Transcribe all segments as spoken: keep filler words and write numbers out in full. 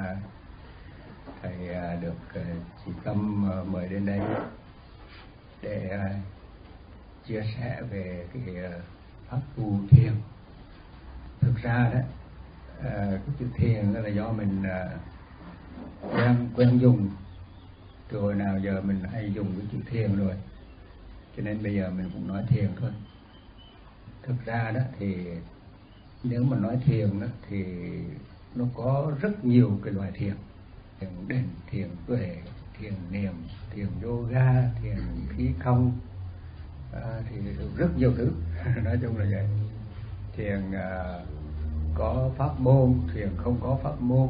thầy được chị Tâm mời đến đây để chia sẻ về cái pháp tu thiền. Thực ra đó, cái chữ thiền là do mình quen quen dùng, từ hồi nào giờ mình hay dùng cái chữ thiền rồi, cho nên bây giờ mình cũng nói thiền thôi. Thực ra đó thì nếu mà nói thiền đó thì nó có rất nhiều cái loại thiền: thiền định, thiền tuệ, thiền niệm, thiền yoga, thiền khí không, à, thì rất nhiều thứ. Nói chung là vậy. Thiền à, có pháp môn, thiền không có pháp môn.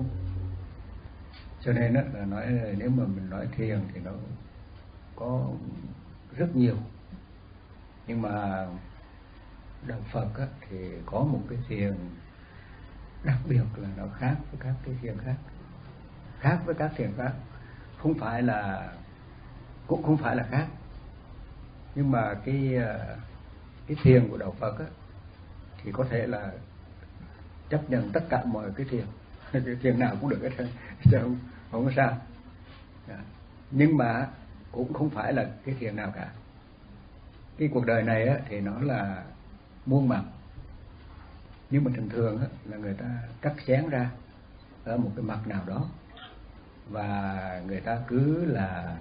Cho nên đó, là nói nếu mà mình nói thiền thì nó có rất nhiều. Nhưng mà đạo Phật á, thì có một cái thiền đặc biệt là nó khác với các cái thiền khác. Khác với các thiền khác. Không phải là cũng không phải là khác. Nhưng mà cái cái thiền của đạo Phật á, thì có thể là chấp nhận tất cả mọi cái thiền. Cái thiền nào cũng được hết, chứ không, không có sao. Nhưng mà cũng không phải là cái thiền nào cả. Cái cuộc đời này á, thì nó là muôn mặt. Nhưng mà thường thường á, là người ta cắt xén ra ở một cái mặt nào đó, và người ta cứ là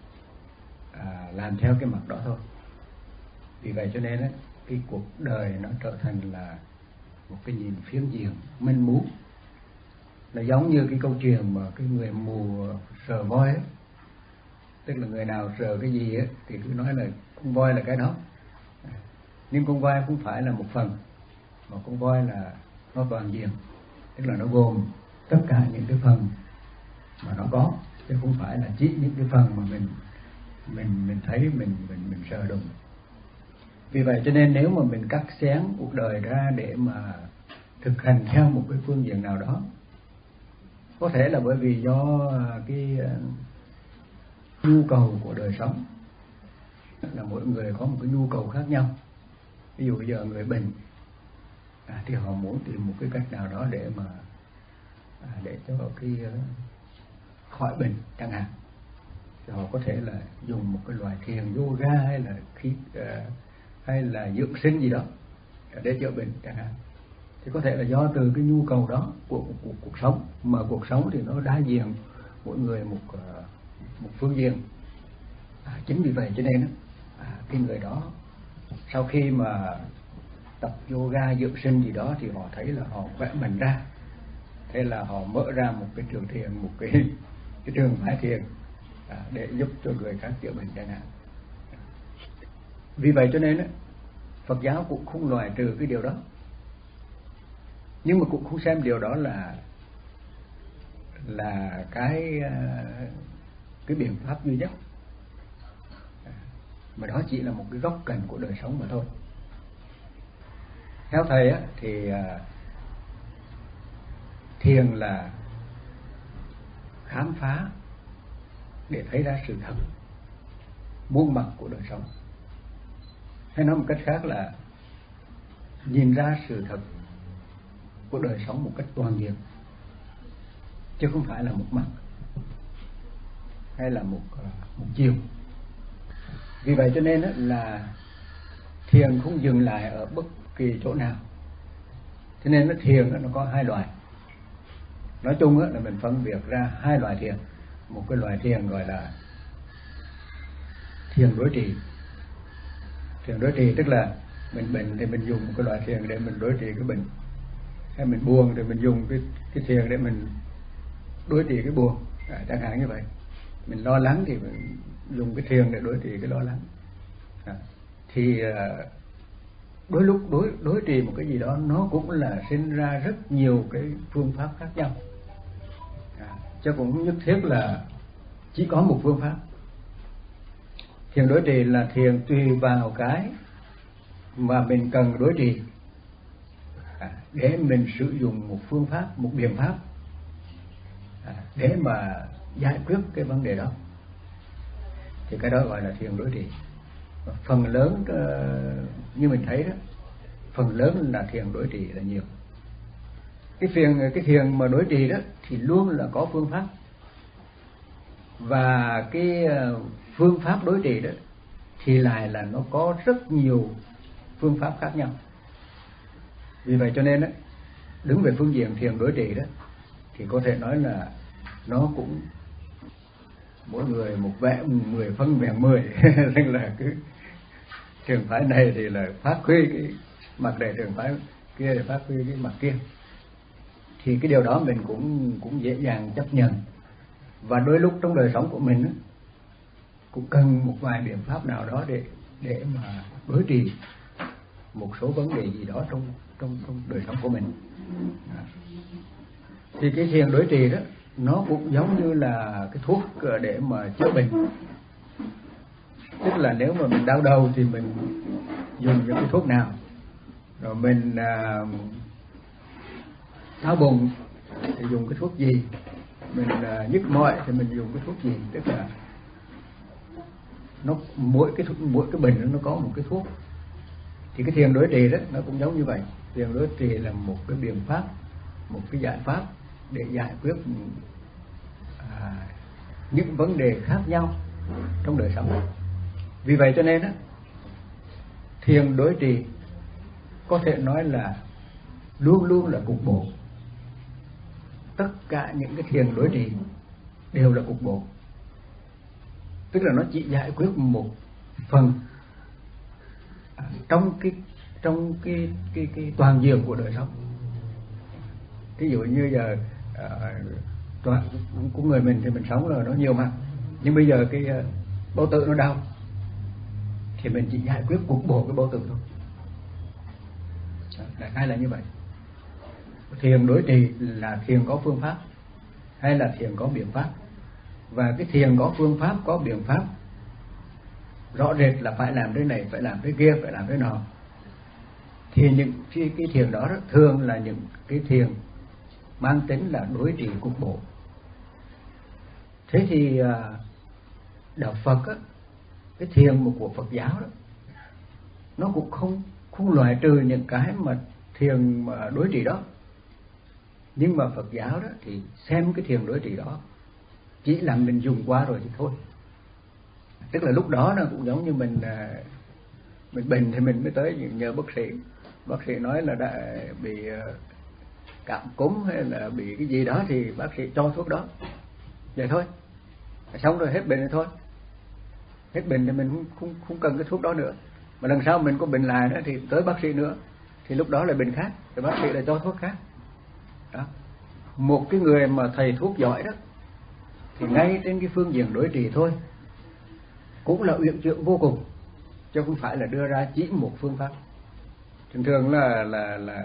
à, làm theo cái mặt đó thôi. Vì vậy cho nên á, cái cuộc đời nó trở thành là một cái nhìn phiến diện, mênh mú. Là giống như cái câu chuyện mà cái người mù sờ voi ấy. Tức là người nào sờ cái gì ấy, thì cứ nói là con voi là cái đó. Nhưng con voi không phải là một phần, mà con voi là nó toàn diện. Tức là nó gồm tất cả những cái phần mà nó có, chứ không phải là chỉ những cái phần mà mình mình mình thấy mình mình mình sờ đụng. Vì vậy cho nên nếu mà mình cắt xén cuộc đời ra để mà thực hành theo một cái phương diện nào đó, có thể là bởi vì do cái nhu cầu của đời sống, là mỗi người có một cái nhu cầu khác nhau. Ví dụ bây giờ người bệnh à, thì họ muốn tìm một cái cách nào đó để mà à, để cho cái uh, khỏi bệnh chẳng hạn, thì họ có thể là dùng một cái loại thiền yoga hay là khí uh, hay là dưỡng sinh gì đó để chữa bệnh chẳng hạn. Thì có thể là do từ cái nhu cầu đó của, của, của cuộc sống, mà cuộc sống thì nó đa diện, mỗi người một uh, một phương diện. À, chính vì vậy cho nên à, cái người đó sau khi mà tập yoga dưỡng sinh gì đó thì họ thấy là họ khỏe mạnh ra, thế là họ mở ra một cái trường thiền, một cái cái trường phái thiền à, để giúp cho người khác chữa bệnh chẳng hạn. Vì vậy cho nên á, Phật giáo cũng không loại trừ cái điều đó, nhưng mà cũng không xem điều đó là là cái cái biện pháp duy nhất, mà đó chỉ là một cái góc cạnh của đời sống mà thôi. Theo thầy á, thì thiền là khám phá để thấy ra sự thật muôn mặt của đời sống, hay nói một cách khác là nhìn ra sự thật của đời sống một cách toàn diện, chứ không phải là một mặt hay là một một chiều. Vì vậy cho nên là thiền không dừng lại ở bất kỳ chỗ nào. Cho nên nó thiền nó có hai loại. Nói chung là mình phân biệt ra hai loại thiền. Một cái loại thiền gọi là thiền đối trị. Thiền đối trị tức là mình bệnh thì mình dùng một cái loại thiền để mình đối trị cái bệnh, hay mình buồn thì mình dùng cái, cái thiền để mình đối trị cái buồn à, chẳng hạn như vậy. Mình lo lắng thì mình dùng cái thiền để đối trị cái lo lắng à, thì đôi lúc đối đối trị một cái gì đó nó cũng là sinh ra rất nhiều cái phương pháp khác nhau à, chứ cũng không nhất thiết là chỉ có một phương pháp. Thiền đối trị là thiền tùy vào cái mà mình cần đối trị à, để mình sử dụng một phương pháp, một biện pháp à, để mà giải quyết cái vấn đề đó, thì cái đó gọi là thiền đối trị. Phần lớn như mình thấy đó, phần lớn là thiền đối trị là nhiều. cái thiền cái thiền mà đối trì đó thì luôn là có phương pháp, và cái phương pháp đối trì đó thì lại là nó có rất nhiều phương pháp khác nhau. Vì vậy cho nên đó, đứng về phương diện thiền đối trì đó thì có thể nói là nó cũng mỗi người một vẻ, mười phân vẹn mười. Nên là cứ trường phái này thì là phát huy cái mặt này, trường phái kia thì phát huy cái mặt kia, thì cái điều đó mình cũng cũng dễ dàng chấp nhận. Và đôi lúc trong đời sống của mình đó, cũng cần một vài biện pháp nào đó để để mà đối trì một số vấn đề gì đó trong trong trong đời sống của mình. Thì cái thiền đối trì đó nó cũng giống như là cái thuốc để mà chữa bệnh. Tức là nếu mà mình đau đầu thì mình dùng những cái thuốc nào, rồi mình à, đau bụng thì dùng cái thuốc gì, mình à, nhức mỏi thì mình dùng cái thuốc gì. Tức là nó mỗi cái mỗi cái bệnh nó có một cái thuốc. Thì cái thiền đối trì đó nó cũng giống như vậy. Thiền đối trì là một cái biện pháp, một cái giải pháp để giải quyết à, những vấn đề khác nhau trong đời sống. Vì vậy cho nên á, thiền đối trì có thể nói là luôn luôn là cục bộ. Tất cả những cái thiền đối trì đều là cục bộ, tức là nó chỉ giải quyết một phần à, trong cái trong cái cái cái toàn diện của đời sống. Ví dụ như giờ à, toàn của người mình thì mình sống là nó nhiều mặt, nhưng bây giờ cái uh, bao tử nó đau thì mình chỉ giải quyết cục bộ cái bao tử thôi. Đại khái là như vậy. Thiền đối trì là thiền có phương pháp hay là thiền có biện pháp. Và cái thiền có phương pháp, có biện pháp rõ rệt là phải làm cái này, phải làm cái kia, phải làm cái nọ, thì những cái, cái thiền đó thường là những cái thiền mang tính là đối trì cục bộ. Thế thì đạo Phật á, cái thiền một của Phật giáo đó, nó cũng không không loại trừ những cái mà thiền mà đối trì đó. Nhưng mà Phật giáo đó thì xem cái thiền đối trì đó chỉ là mình dùng qua rồi thì thôi. Tức là lúc đó nó cũng giống như mình mình bệnh thì mình mới tới nhờ bác sĩ. Bác sĩ nói là đã bị cảm cúm hay là bị cái gì đó thì bác sĩ cho thuốc đó, vậy thôi. Xong rồi hết bệnh rồi thôi. Hết bệnh thì mình không, không, không cần cái thuốc đó nữa. Mà lần sau mình có bệnh lại nữa thì tới bác sĩ nữa, thì lúc đó là bệnh khác, thì bác sĩ lại cho thuốc khác đó. Một cái người mà thầy thuốc giỏi đó thì ngay trên cái phương diện đối trì thôi cũng là uyển chuyển vô cùng, chứ không phải là đưa ra chỉ một phương pháp. Thường thường là là là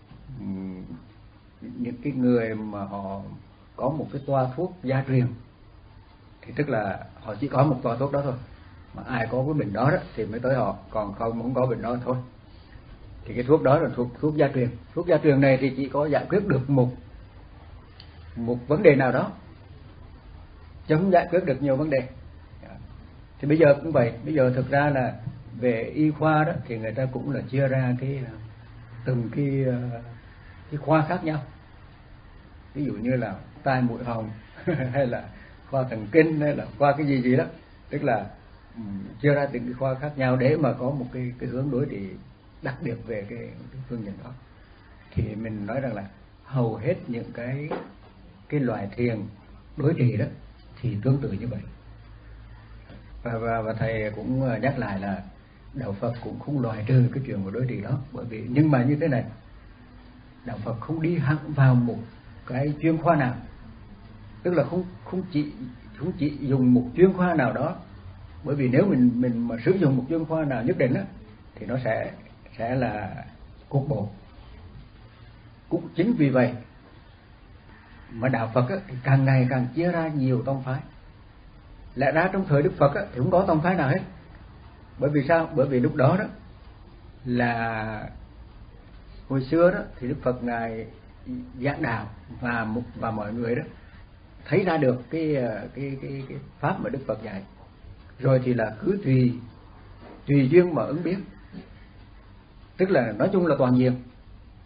những cái người mà họ có một cái toa thuốc gia truyền thì tức là họ chỉ có một toa thuốc đó thôi, mà ai có cái bệnh đó, đó thì mới tới họ, còn không không có bệnh đó thôi. Thì cái thuốc đó là thuốc thuốc gia truyền. Thuốc gia truyền này thì chỉ có giải quyết được một một vấn đề nào đó, chứ không giải quyết được nhiều vấn đề. Thì bây giờ cũng vậy. Bây giờ thực ra là về y khoa đó thì người ta cũng là chia ra cái từng cái cái khoa khác nhau. Ví dụ như là tai mũi họng hay là khoa thần kinh hay là khoa cái gì gì đó, tức là um, chia ra từng cái khoa khác nhau để mà có một cái cái hướng đối trị đặc biệt về cái, cái phương diện đó. Thì mình nói rằng là hầu hết những cái cái loại thiền đối trị đó thì tương tự như vậy. Và, và, và thầy cũng nhắc lại là đạo Phật cũng không loại trừ cái chuyện của đối trị đó, bởi vì nhưng mà như thế này, đạo Phật không đi hẳn vào một cái chuyên khoa nào, tức là không không chỉ không chỉ dùng một chuyên khoa nào đó, bởi vì nếu mình mình mà sử dụng một chuyên khoa nào nhất định á thì nó sẽ sẽ là cục bộ. Cũng chính vì vậy mà đạo Phật á, thì càng ngày càng chia ra nhiều tông phái. Lẽ ra trong thời Đức Phật á, thì không có tông phái nào hết. Bởi vì sao? Bởi vì lúc đó đó là hồi xưa đó thì Đức Phật ngài giảng đạo và và mọi người đó thấy ra được cái cái cái cái pháp mà Đức Phật dạy, rồi thì là cứ tùy tùy duyên mà ứng biến. Tức là nói chung là toàn diện.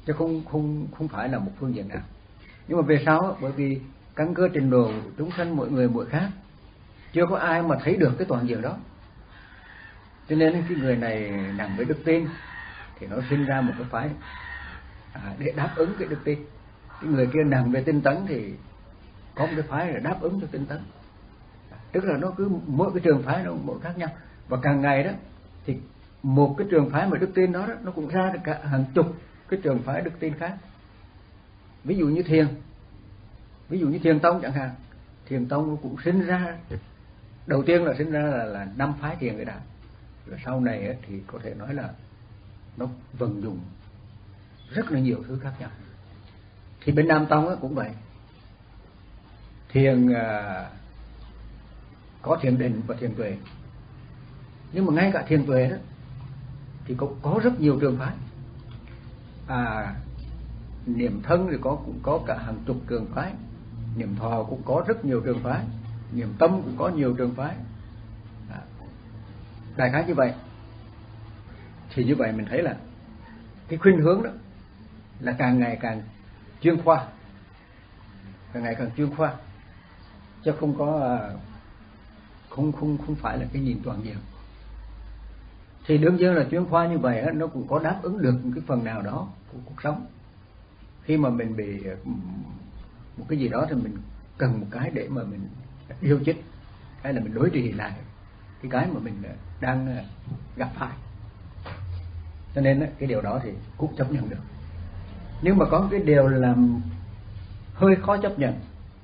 chứ không không không phải là một phương diện nào. Nhưng mà về sau, bởi vì căn cơ trình độ chúng sanh mỗi người mỗi khác, chưa có ai mà thấy được cái toàn diện đó, cho nên cái người này nằm với đức tin thì nó sinh ra một cái phái à, để đáp ứng cái đức tin. Cái người kia nằm về tinh tấn thì có một cái phái để đáp ứng cho tinh tấn. Tức là nó cứ mỗi cái trường phái nó mỗi khác nhau, và càng ngày đó thì một cái trường phái mà đức tin đó, đó nó cũng ra được cả hàng chục cái trường phái đức tin khác. Ví dụ như thiền, ví dụ như thiền tông chẳng hạn, thiền tông nó cũng sinh ra, đầu tiên là sinh ra là, là năm phái thiền người đã, rồi sau này ấy, thì có thể nói là nó vận dụng rất là nhiều thứ khác nhau. Thì bên Nam tông ấy cũng vậy, thiền à, có thiền định và thiền tuệ, nhưng mà ngay cả thiền tuệ đó thì cũng có rất nhiều trường phái. À, niệm thân thì có cũng có cả hàng chục trường phái, niệm thọ cũng có rất nhiều trường phái, niệm tâm cũng có nhiều trường phái. À, đại khái như vậy. Thì như vậy mình thấy là cái khuynh hướng đó là càng ngày càng chuyên khoa, càng ngày càng chuyên khoa, chứ không có không không không phải là cái nhìn toàn diện. Thì đương nhiên là chuyên khoa như vậy nó cũng có đáp ứng được một cái phần nào đó của cuộc sống. Khi mà mình bị một cái gì đó thì mình cần một cái để mà mình điều chỉnh, hay là mình đối trị lại cái cái mà mình đang gặp phải. Cho nên cái điều đó thì cũng chấp nhận được. Nhưng mà có cái điều làm hơi khó chấp nhận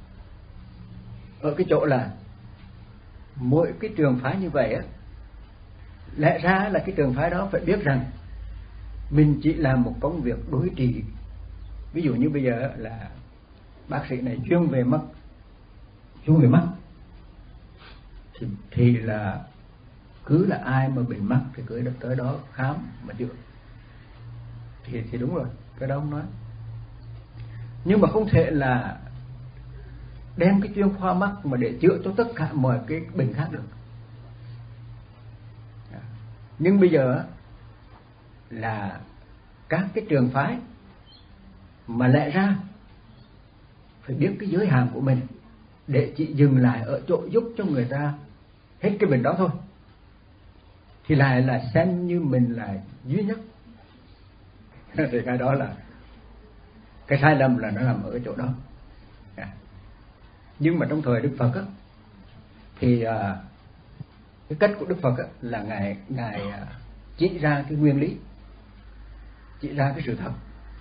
ở cái chỗ là mỗi cái trường phái như vậy á, lẽ ra là cái trường phái đó phải biết rằng mình chỉ làm một công việc đối trị. Ví dụ như bây giờ là bác sĩ này chuyên về mắt, chuyên về mắt thì, thì là cứ là ai mà bị mắt thì cứ được tới đó khám mà chữa, thì thì đúng rồi, cái đó không nói. Nhưng mà không thể là đem cái chuyên khoa mắt mà để chữa cho tất cả mọi cái bệnh khác được. Nhưng bây giờ là các cái trường phái mà lẽ ra phải biết cái giới hạn của mình để chỉ dừng lại ở chỗ giúp cho người ta hết cái bệnh đó thôi, thì lại là xem như mình là duy nhất. Thì cái đó là cái sai lầm, là nó nằm ở cái chỗ đó. Nhưng mà trong thời Đức Phật á, thì à, cái cách của Đức Phật á, là ngài ngài chỉ ra cái nguyên lý, chỉ ra cái sự thật,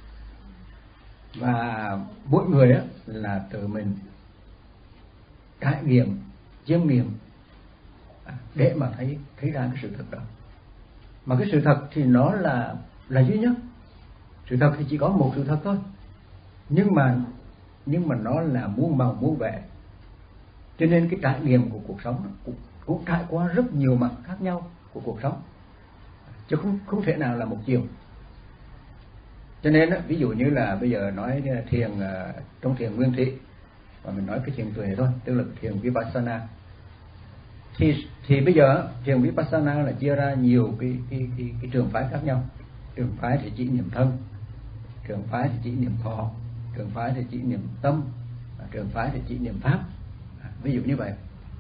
và mỗi người á là tự mình trải nghiệm, chiêm nghiệm để mà thấy thấy ra cái sự thật đó. Mà cái sự thật thì nó là là duy nhất. Sự thật thì chỉ có một sự thật thôi, nhưng mà nhưng mà nó là muôn màu muôn vẻ. Cho nên cái trải nghiệm của cuộc sống cũng, cũng trải qua rất nhiều mặt khác nhau của cuộc sống, chứ không không thể nào là một chiều. Cho nên đó, ví dụ như là bây giờ nói thiền trong thiền nguyên thủy, và mình nói cái thiền tuệ thôi, tức là thiền vipassana, thì thì bây giờ thiền vipassana là chia ra nhiều cái cái cái, cái trường phái khác nhau. Trường phái thì chỉ niệm thân, trường phái thì chỉ niệm thọ, trường phái thì chỉ niệm tâm, trường phái thì chỉ niệm pháp, ví dụ như vậy.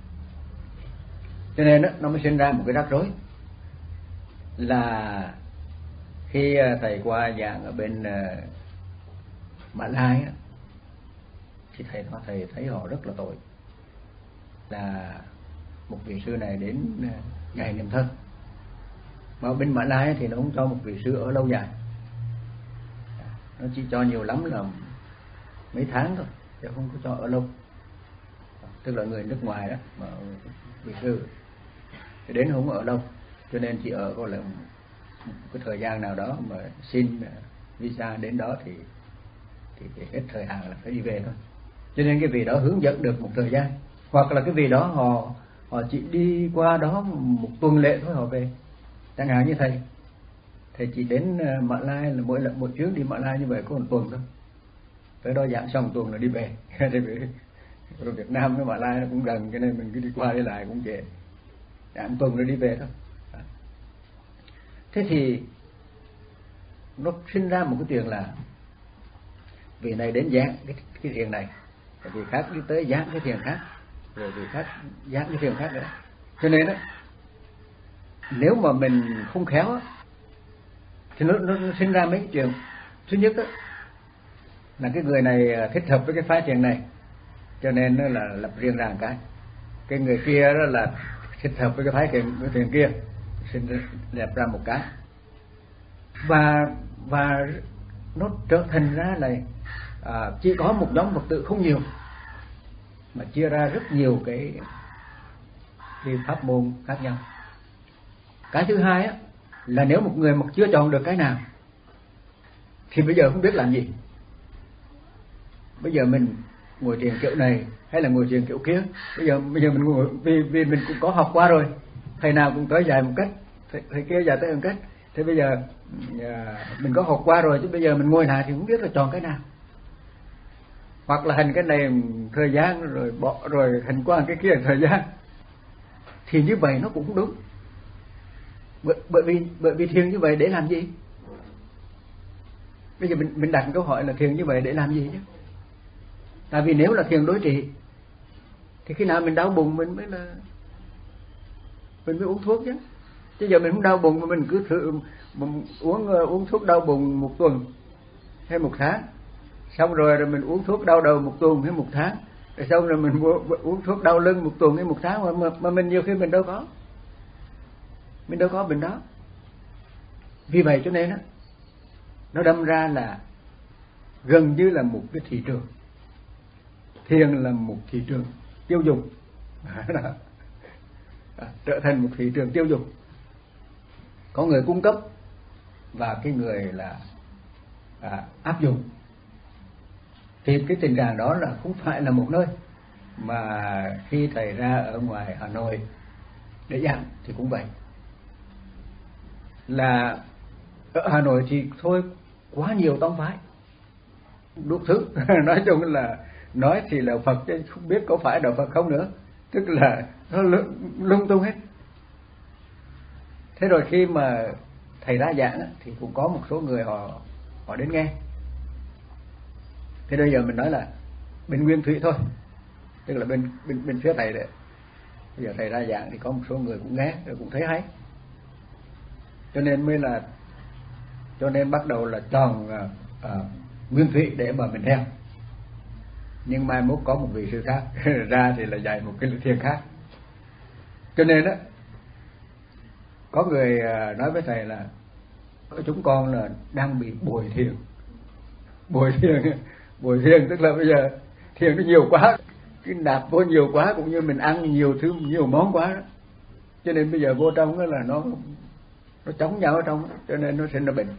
Cho nên đó, nó mới sinh ra một cái rắc rối là khi thầy qua giảng ở bên uh, Mã Lai á, thì thầy thầy thấy họ rất là tội. Là một vị sư này đến uh, ngày niệm thân, mà ở bên Mã Lai thì nó không cho một vị sư ở lâu dài, nó chỉ cho nhiều lắm là mấy tháng thôi, chứ không có cho ở lâu. Tức là người nước ngoài đó mà vị sư thì đến không ở lâu, cho nên chỉ ở có là một cái thời gian nào đó mà xin visa đến đó thì thì, thì hết thời hạn là phải đi về thôi. Cho nên cái vị đó hướng dẫn được một thời gian, hoặc là cái vị đó họ họ chỉ đi qua đó một tuần lễ thôi họ về. Chẳng hạn như thầy thầy chỉ đến Mã Lai là mỗi lần một chuyến đi Mã Lai như vậy có một tuần thôi, tới đó giảng xong tuần là đi về. Rồi Việt Nam với Mã Lai nó cũng gần, cho nên mình cứ đi qua đi lại cũng dễ, giảng tuần rồi đi về thôi. Thế thì nó sinh ra một cái chuyện là vị này đến giảng cái, cái thiền này, vị khác đi tới giảng cái thiền khác, rồi vị khác giảng cái thiền khác nữa. Cho nên đó, nếu mà mình không khéo thì nó, nó, nó sinh ra mấy chuyện. Thứ nhất đó, là cái người này thích hợp với cái phái thiền này, cho nên nó là lập riêng ra một cái. Cái người kia đó là thích hợp với cái phái thiền, cái thiền kia, sinh đẹp ra một cái. Và và nó trở thành ra là à, chỉ có một nhóm Phật tử không nhiều, mà chia ra rất nhiều cái, cái pháp môn khác nhau. Cái thứ hai á, là nếu một người mà chưa chọn được cái nào thì bây giờ không biết làm gì. Bây giờ mình ngồi thiền kiểu này hay là ngồi thiền kiểu kia, bây giờ bây giờ mình ngồi vì vì mình cũng có học qua rồi, thầy nào cũng tới dạy một cách, thầy, thầy kia dạy tới một cách, thế bây giờ à, mình có học qua rồi, chứ bây giờ mình ngồi lại thì không biết là chọn cái nào. Hoặc là hành cái này thời gian rồi bỏ rồi hành qua cái kia thời gian, thì như vậy nó cũng không đúng. Bởi, bởi vì bởi vì thiền như vậy để làm gì? Bây giờ mình mình đặt câu hỏi là thiền như vậy để làm gì chứ? Tại vì nếu là thiền đối trị thì khi nào mình đau bụng mình mới là mình mới uống thuốc chứ. Chứ giờ mình không đau bụng mà mình cứ thử mình uống uống thuốc đau bụng một tuần hay một tháng, xong rồi rồi mình uống thuốc đau đầu một tuần hay một tháng, rồi xong rồi mình uống thuốc đau lưng một tuần hay một tháng, mà, mà, mà mình nhiều khi mình đâu có mình đâu có bệnh đó. Vì vậy cho nên đó, nó đâm ra là gần như là một cái thị trường. Thiền là một thị trường tiêu dùng, trở thành một thị trường tiêu dùng. Có người cung cấp và cái người là à, áp dụng. Thì cái tình trạng đó là không phải là một nơi. Mà khi thầy ra ở ngoài Hà Nội để giảng thì cũng vậy. Là ở Hà Nội thì thôi quá nhiều tông phái đủ thứ. Nói chung là nói thì là Phật chứ không biết có phải đạo Phật không nữa, tức là nó lung tung hết. Thế rồi khi mà thầy ra giảng thì cũng có một số người họ họ đến nghe. Thế bây giờ mình nói là bên Nguyên Thủy thôi, tức là bên bên bên phía thầy đấy. Bây giờ thầy ra giảng thì có một số người cũng nghe rồi cũng thấy hay, cho nên mới là cho nên bắt đầu là chọn uh, uh, Nguyên Thủy để mà mình theo. Nhưng mai mốt có một vị sư khác ra thì là dạy một cái thiền khác. Cho nên đó, có người nói với thầy là chúng con là đang bị bồi thiền. Bồi thiền bồi thiền tức là bây giờ thiền nó nhiều quá, cái nạp vô nhiều quá, cũng như mình ăn nhiều thứ nhiều món quá đó. Cho nên bây giờ vô trong đó là nó nó chống nhau ở trong đó, cho nên nó sinh ra bệnh.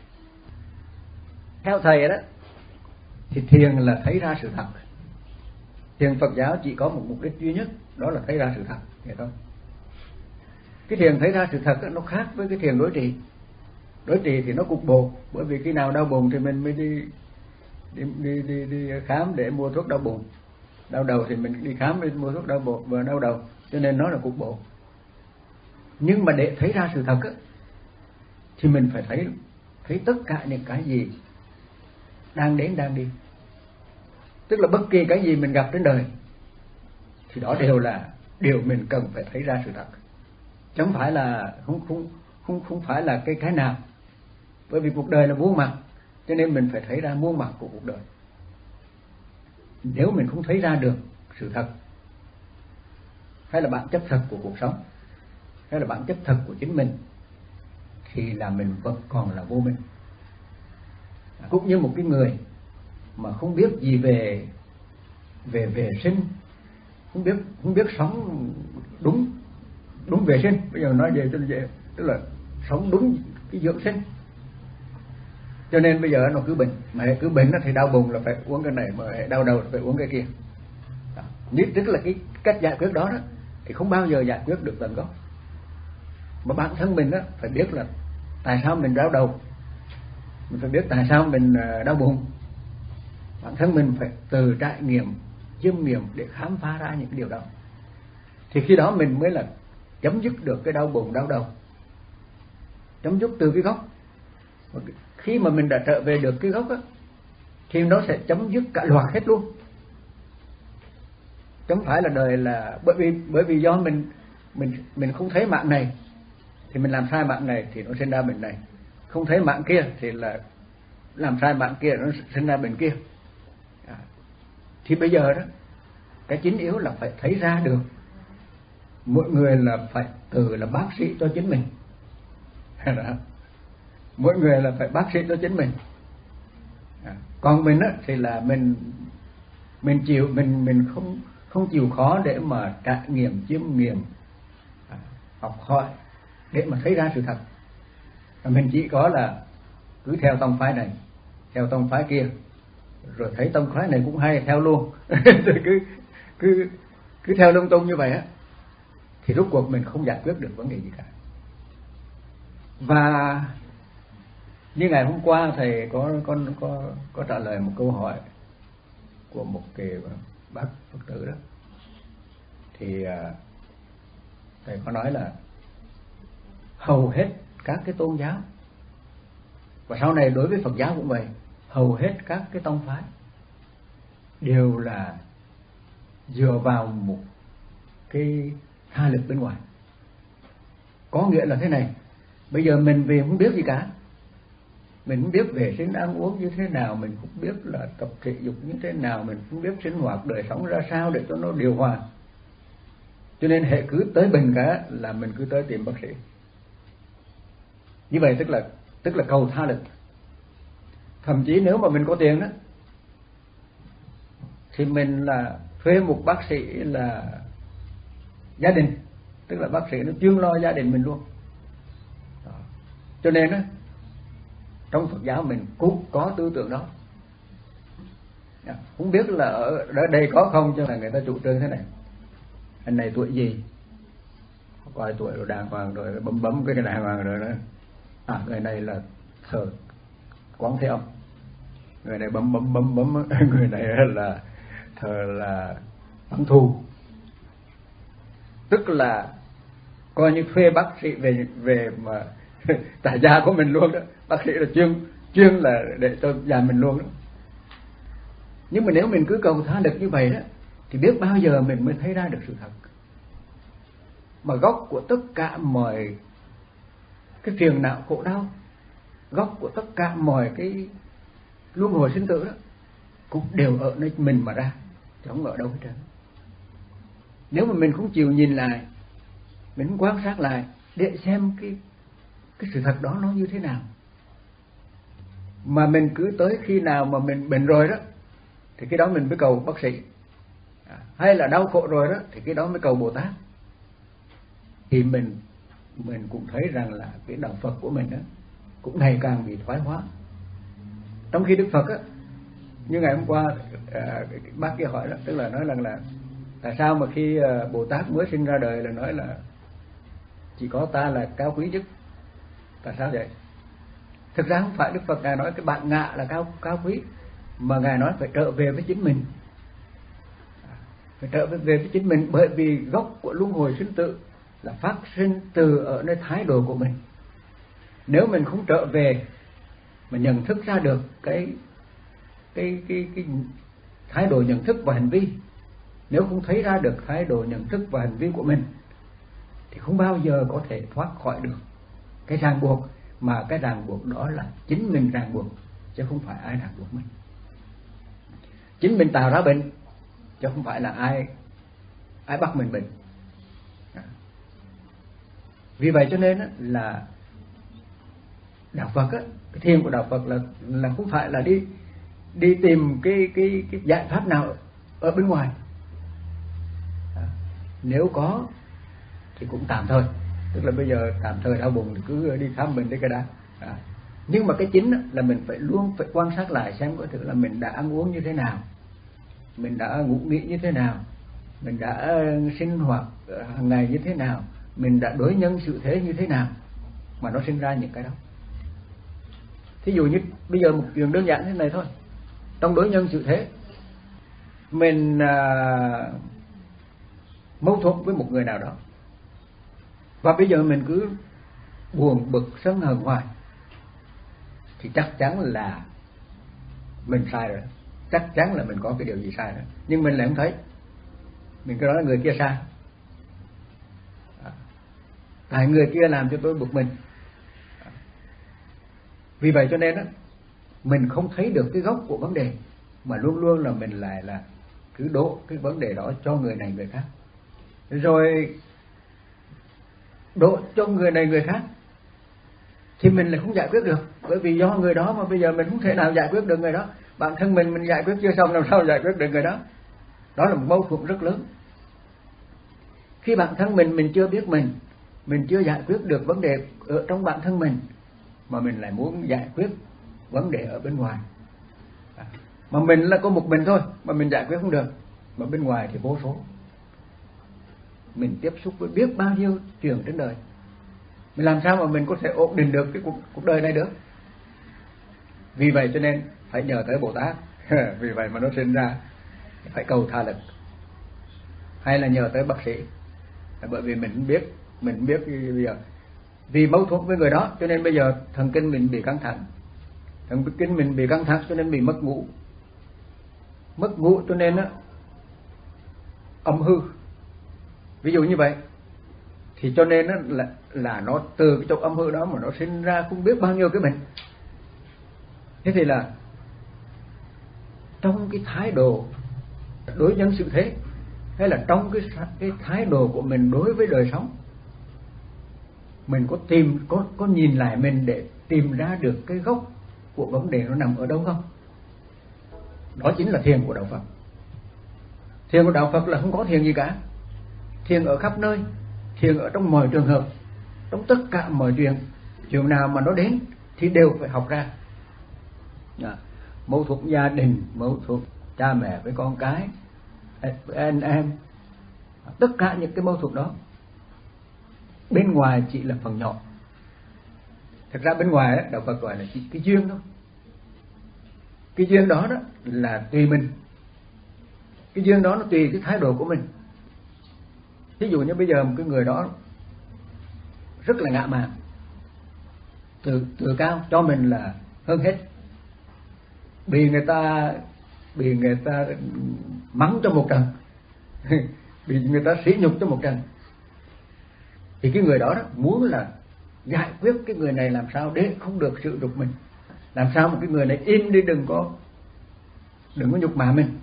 Theo thầy đó thì thiền là thấy ra sự thật. Thiền Phật giáo chỉ có một mục đích duy nhất, đó là thấy ra sự thật, hiểu không? Cái thiền thấy ra sự thật đó, nó khác với cái thiền đối trị. Đối trị thì nó cục bộ, bởi vì khi nào đau bụng thì mình mới đi đi đi đi, đi khám để mua thuốc đau bụng. Đau đầu thì mình đi khám để mua thuốc đau bụng và đau đầu, cho nên nó là cục bộ. Nhưng mà để thấy ra sự thật á, thì mình phải thấy thấy tất cả những cái gì đang đến đang đi. Tức là bất kỳ cái gì mình gặp trên đời thì đó đều là điều mình cần phải thấy ra sự thật, chứ không phải là không không không không phải là cái cái nào. Bởi vì cuộc đời là muôn mặt, cho nên mình phải thấy ra muôn mặt của cuộc đời. Nếu mình không thấy ra được sự thật, hay là bản chất thật của cuộc sống, hay là bản chất thật của chính mình, thì là mình vẫn còn là vô minh. Cũng như một cái người mà không biết gì về về vệ sinh, không biết không biết sống đúng đúng vệ sinh. Bây giờ nói về cho dễ, tức là sống đúng cái dưỡng sinh. Cho nên bây giờ nó cứ bệnh, mà cứ bệnh nó thì đau bụng là phải uống cái này, mà đau đầu là phải uống cái kia. Nhất tức là cái cách giải quyết đó đó thì không bao giờ giải quyết được tận gốc. Mà bản thân mình đó phải biết là tại sao mình đau đầu, mình phải biết tại sao mình đau bụng. Bản thân mình phải từ trải nghiệm, chiêm nghiệm để khám phá ra những cái điều đó, thì khi đó mình mới là chấm dứt được cái đau bụng đau đầu, chấm dứt từ cái gốc. Khi mà mình đã trở về được cái gốc á, thì nó sẽ chấm dứt cả loạt hết luôn. Chẳng phải là đời là bởi vì bởi vì do mình mình mình không thấy mạng này thì mình làm sai mạng này thì nó sinh ra bệnh này, không thấy mạng kia thì là làm sai mạng kia nó sinh ra bệnh kia. À, thì bây giờ đó cái chính yếu là phải thấy ra được, mỗi người là phải tự là bác sĩ cho chính mình. Mỗi người là phải bác sĩ cho chính mình. À, còn mình á thì là mình mình chịu mình mình không không chịu khó để mà trải nghiệm, chiêm nghiệm, à, học hỏi để mà thấy ra sự thật. Và mình chỉ có là cứ theo tông phái này, theo tông phái kia, rồi thấy tông phái này cũng hay theo luôn. Rồi cứ cứ cứ theo lung tung như vậy á, thì rốt cuộc mình không giải quyết được vấn đề gì cả. Và như ngày hôm qua thầy có có có có trả lời một câu hỏi của một cái bác Phật tử đó, thì thầy có nói là hầu hết các cái tôn giáo, và sau này đối với Phật giáo cũng vậy, hầu hết các cái tông phái đều là dựa vào một cái tha lực bên ngoài. Có nghĩa là thế này, bây giờ mình về không biết gì cả, mình không biết vệ sinh ăn uống như thế nào, mình không biết là tập thể dục như thế nào, mình không biết sinh hoạt đời sống ra sao để cho nó điều hòa. Cho nên hệ cứ tới bệnh cả là mình cứ tới tìm bác sĩ. Như vậy tức là tức là cầu tha lực. Thậm chí nếu mà mình có tiền đó thì mình là thuê một bác sĩ là gia đình, tức là bác sĩ nó chuyên lo gia đình mình luôn. Đó. Cho nên đó, trong Phật giáo mình cũng có tư tưởng đó. Không biết là ở đây có không, cho là người ta chủ trương thế này: anh này tuổi gì, coi tuổi rồi đàng hoàng rồi, bấm bấm cái đàng hoàng rồi đó. À, người này là thờ Quán Thế Âm, người này bấm bấm bấm bấm, người này là thờ là Văn Thù. Tức là coi như thuê bác sĩ về về mà tại gia của mình luôn đó. Bác sĩ là chuyên chuyên là để cho gia mình luôn đó. Nhưng mà nếu mình cứ cầu tha lực như vậy đó, thì biết bao giờ mình mới thấy ra được sự thật. Mà gốc của tất cả mọi cái phiền não khổ đau, gốc của tất cả mọi cái luân hồi sinh tử đó cũng đều ở nơi mình mà ra, chứ không ở đâu hết trơn. Nếu mà mình không chịu nhìn lại, mình không quan sát lại để xem cái cái sự thật đó nó như thế nào, mà mình cứ tới khi nào mà mình bệnh rồi đó thì cái đó mình mới cầu bác sĩ, à, hay là đau khổ rồi đó thì cái đó mới cầu Bồ Tát, thì mình mình cũng thấy rằng là cái đạo Phật của mình đó cũng ngày càng bị thoái hóa. Trong khi Đức Phật á, như ngày hôm qua à, bác kia hỏi đó, tức là nói rằng là tại sao mà khi à, Bồ Tát mới sinh ra đời là nói là chỉ có ta là cao quý nhất, tại sao vậy? Thực ra không phải Đức Phật ngài nói cái bạn ngạ là cao cao quý, mà ngài nói phải trở về với chính mình, phải trở về với chính mình, bởi vì gốc của luân hồi sinh tử là phát sinh từ ở nơi thái độ của mình. Nếu mình không trở về mà nhận thức ra được cái cái cái cái thái độ nhận thức và hành vi, nếu không thấy ra được thái độ nhận thức và hành vi của mình thì không bao giờ có thể thoát khỏi được cái ràng buộc, mà cái ràng buộc đó là chính mình ràng buộc chứ không phải ai ràng buộc mình. Chính mình tạo ra bệnh chứ không phải là ai ai bắt mình bệnh. Vì vậy cho nên là đạo Phật á, cái thiền của đạo Phật là là không phải là đi đi tìm cái cái cái giải pháp nào ở bên ngoài. À, nếu có thì cũng tạm thời, tức là bây giờ tạm thời đau bụng thì cứ đi khám bệnh đi cái đã. À, nhưng mà cái chính là mình phải luôn phải quan sát lại xem có thử là mình đã ăn uống như thế nào, mình đã ngủ nghỉ như thế nào, mình đã sinh hoạt hàng ngày như thế nào, mình đã đối nhân xử thế như thế nào mà nó sinh ra những cái đó. Thí dụ như bây giờ một chuyện đơn giản thế này thôi, trong đối nhân xử thế mình à, mâu thuẫn với một người nào đó, và bây giờ mình cứ buồn bực sân hờn hoài, thì chắc chắn là mình sai rồi, chắc chắn là mình có cái điều gì sai rồi, nhưng mình lại không thấy, mình cứ nói là người kia sai, tại người kia làm cho tôi bực mình. Vì vậy cho nên á, mình không thấy được cái gốc của vấn đề, mà luôn luôn là mình lại là cứ đổ cái vấn đề đó cho người này người khác, rồi đổ cho người này người khác, thì mình lại không giải quyết được, bởi vì do người đó mà bây giờ mình không thể nào giải quyết được người đó. Bản thân mình mình giải quyết chưa xong, làm sao giải quyết được người đó? Đó là một mâu thuẫn rất lớn. Khi bản thân mình mình chưa biết mình, mình chưa giải quyết được vấn đề ở trong bản thân mình, mà mình lại muốn giải quyết vấn đề ở bên ngoài, mà mình là có một mình thôi mà mình giải quyết không được, mà bên ngoài thì vô số. Mình tiếp xúc với biết bao nhiêu chuyện trên đời, mình làm sao mà mình có thể ổn định được cái cuộc, cuộc đời này được? Vì vậy cho nên phải nhờ tới Bồ Tát. Vì vậy mà nó sinh ra phải cầu tha lực, hay là nhờ tới bác sĩ, bởi vì mình biết mình biết bây giờ vì mâu thuẫn với người đó cho nên bây giờ thần kinh mình bị căng thẳng, thần kinh mình bị căng thẳng cho nên bị mất ngủ, mất ngủ cho nên á âm hư, ví dụ như vậy. Thì cho nên á là là nó từ cái chỗ âm hư đó mà nó sinh ra không biết bao nhiêu cái bệnh. Thế thì là trong cái thái độ đối nhân xử thế, hay là trong cái cái thái độ của mình đối với đời sống, mình có tìm có có nhìn lại mình để tìm ra được cái gốc của vấn đề nó nằm ở đâu không? Đó chính là thiền của đạo Phật. Thiền của đạo Phật là không có thiền gì cả. Thiền ở khắp nơi, thiền ở trong mọi trường hợp, trong tất cả mọi chuyện, chuyện nào mà nó đến thì đều phải học ra. À, mâu thuẫn gia đình, mâu thuẫn cha mẹ với con cái, với anh em, tất cả những cái mâu thuẫn đó bên ngoài chỉ là phần nhỏ. Thật ra bên ngoài đó, đạo Phật gọi là chỉ cái duyên thôi. Cái duyên đó đó là tùy mình. Cái duyên đó nó tùy cái thái độ của mình. Ví dụ như bây giờ một cái người đó rất là ngạ mạn, tự tự cao cho mình là hơn hết, bị người ta bị người ta mắng cho một trận, bị người ta sỉ nhục cho một trận, thì cái người đó, đó muốn là giải quyết cái người này làm sao để không được sự nhục mình, làm sao một cái người này im đi, đừng có đừng có nhục mạ mình.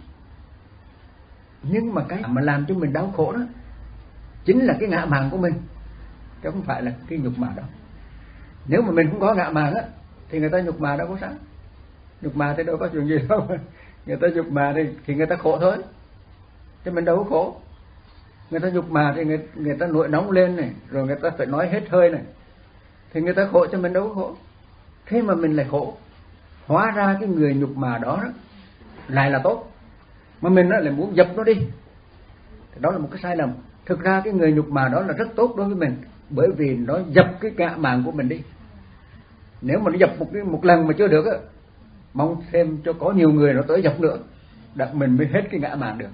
Nhưng mà cái mà làm cho mình đau khổ đó chính là cái ngạ mạn của mình, chứ không phải là cái nhục mạ đó. Nếu mà mình không có ngạ mạn á thì người ta nhục mạ đâu có sao. Nhục mạ thì đâu có chuyện gì đâu. Người ta nhục mạ thì, thì người ta khổ thôi, chứ mình đâu có khổ. Người ta nhục mạ thì người, người ta nổi nóng lên này, rồi người ta phải nói hết hơi này, thì người ta khổ, cho mình đâu có khổ. Thế mà mình lại khổ. Hóa ra cái người nhục mạ đó, đó lại là tốt, mà mình lại muốn dập nó đi, thì đó là một cái sai lầm. Thực ra cái người nhục mạ đó là rất tốt đối với mình, bởi vì nó dập cái ngạ mạn của mình đi. Nếu mà nó dập một, một lần mà chưa được á, mong thêm cho có nhiều người nó tới dập nữa, đặng mình mới hết cái ngạ mạn được.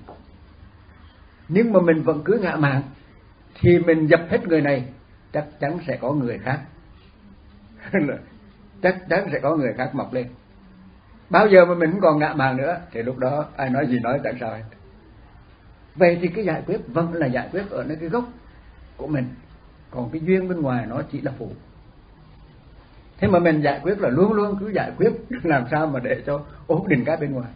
Nhưng mà mình vẫn cứ ngạ mạn thì mình dập hết người này, chắc chắn sẽ có người khác. Chắc chắn sẽ có người khác mọc lên. Bao giờ mà mình không còn ngạ mạn nữa thì lúc đó ai nói gì nói, tại sao hết. Vậy thì cái giải quyết vẫn là giải quyết ở nơi cái gốc của mình, còn cái duyên bên ngoài nó chỉ là phụ. Thế mà mình giải quyết là luôn luôn cứ giải quyết làm sao mà để cho ổn định cái bên ngoài.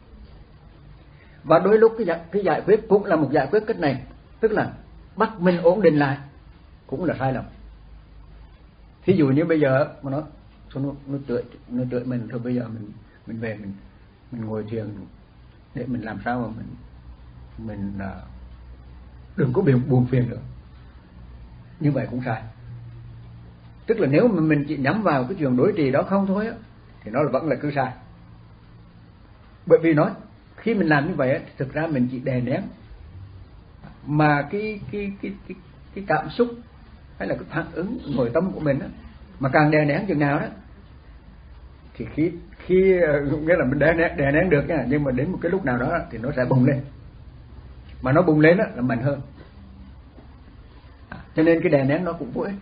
Và đôi lúc cái giải, cái giải quyết cũng là một giải quyết cách này, tức là bắt mình ổn định lại, cũng là sai lầm. Thí dụ như bây giờ mà nó nó nó chửi nó chửi mình, thôi bây giờ mình mình về mình mình ngồi thiền để mình làm sao mà mình mình uh, đừng có bị buồn phiền nữa. Như vậy cũng sai. Tức là nếu mà mình chỉ nhắm vào cái chuyện đối trì đó không thôi á, thì nó vẫn là cứ sai. Bởi vì nó khi mình làm như vậy á, thực ra mình chỉ đè nén, mà cái cái cái cái cái cảm xúc hay là cái phản ứng nội tâm của mình á, mà càng đè nén chừng nào đó thì khi khi nghĩa là mình đè nén, đè nén được nha, nhưng mà đến một cái lúc nào đó thì nó sẽ bùng lên, mà nó bùng lên á là mạnh hơn. À, cho nên cái đè nén nó cũng vô ích.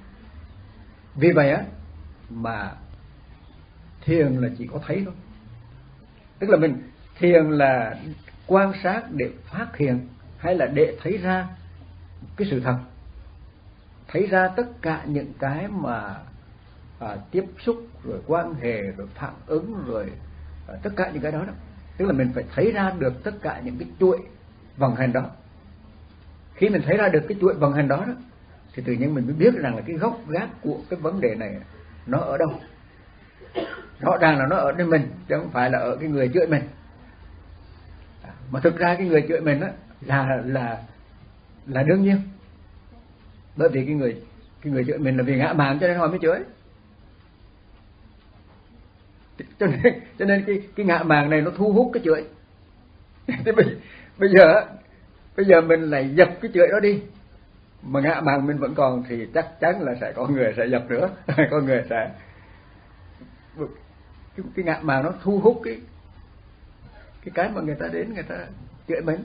Vì vậy á mà thiền là chỉ có thấy thôi, Tức là mình thiền là quan sát để phát hiện hay là để thấy ra cái sự thật, thấy ra tất cả những cái mà à, tiếp xúc rồi quan hệ rồi phản ứng rồi à, tất cả những cái đó đó. Tức là mình phải thấy ra được tất cả những cái chuỗi vận hành đó. Khi mình thấy ra được cái chuỗi vận hành đó, đó thì tự nhiên mình mới biết rằng là cái gốc gác của cái vấn đề này nó ở đâu. Rõ ràng là nó ở nơi mình chứ không phải là ở cái người chửi mình. Mà thực ra cái người chửi mình đó là là là đương nhiên. Bởi vì cái người cái người chửi mình là vì ngã mạn cho nên họ mới chửi. Cho nên cho nên cái cái ngã mạn này nó thu hút cái chửi. Thế bây, bây giờ bây giờ mình lại dập cái chửi đó đi, mà ngã mạn mình vẫn còn thì chắc chắn là sẽ có người sẽ dập nữa, có người sẽ cái, cái ngã mạn nó thu hút cái cái cái mà người ta đến người ta chửi mình.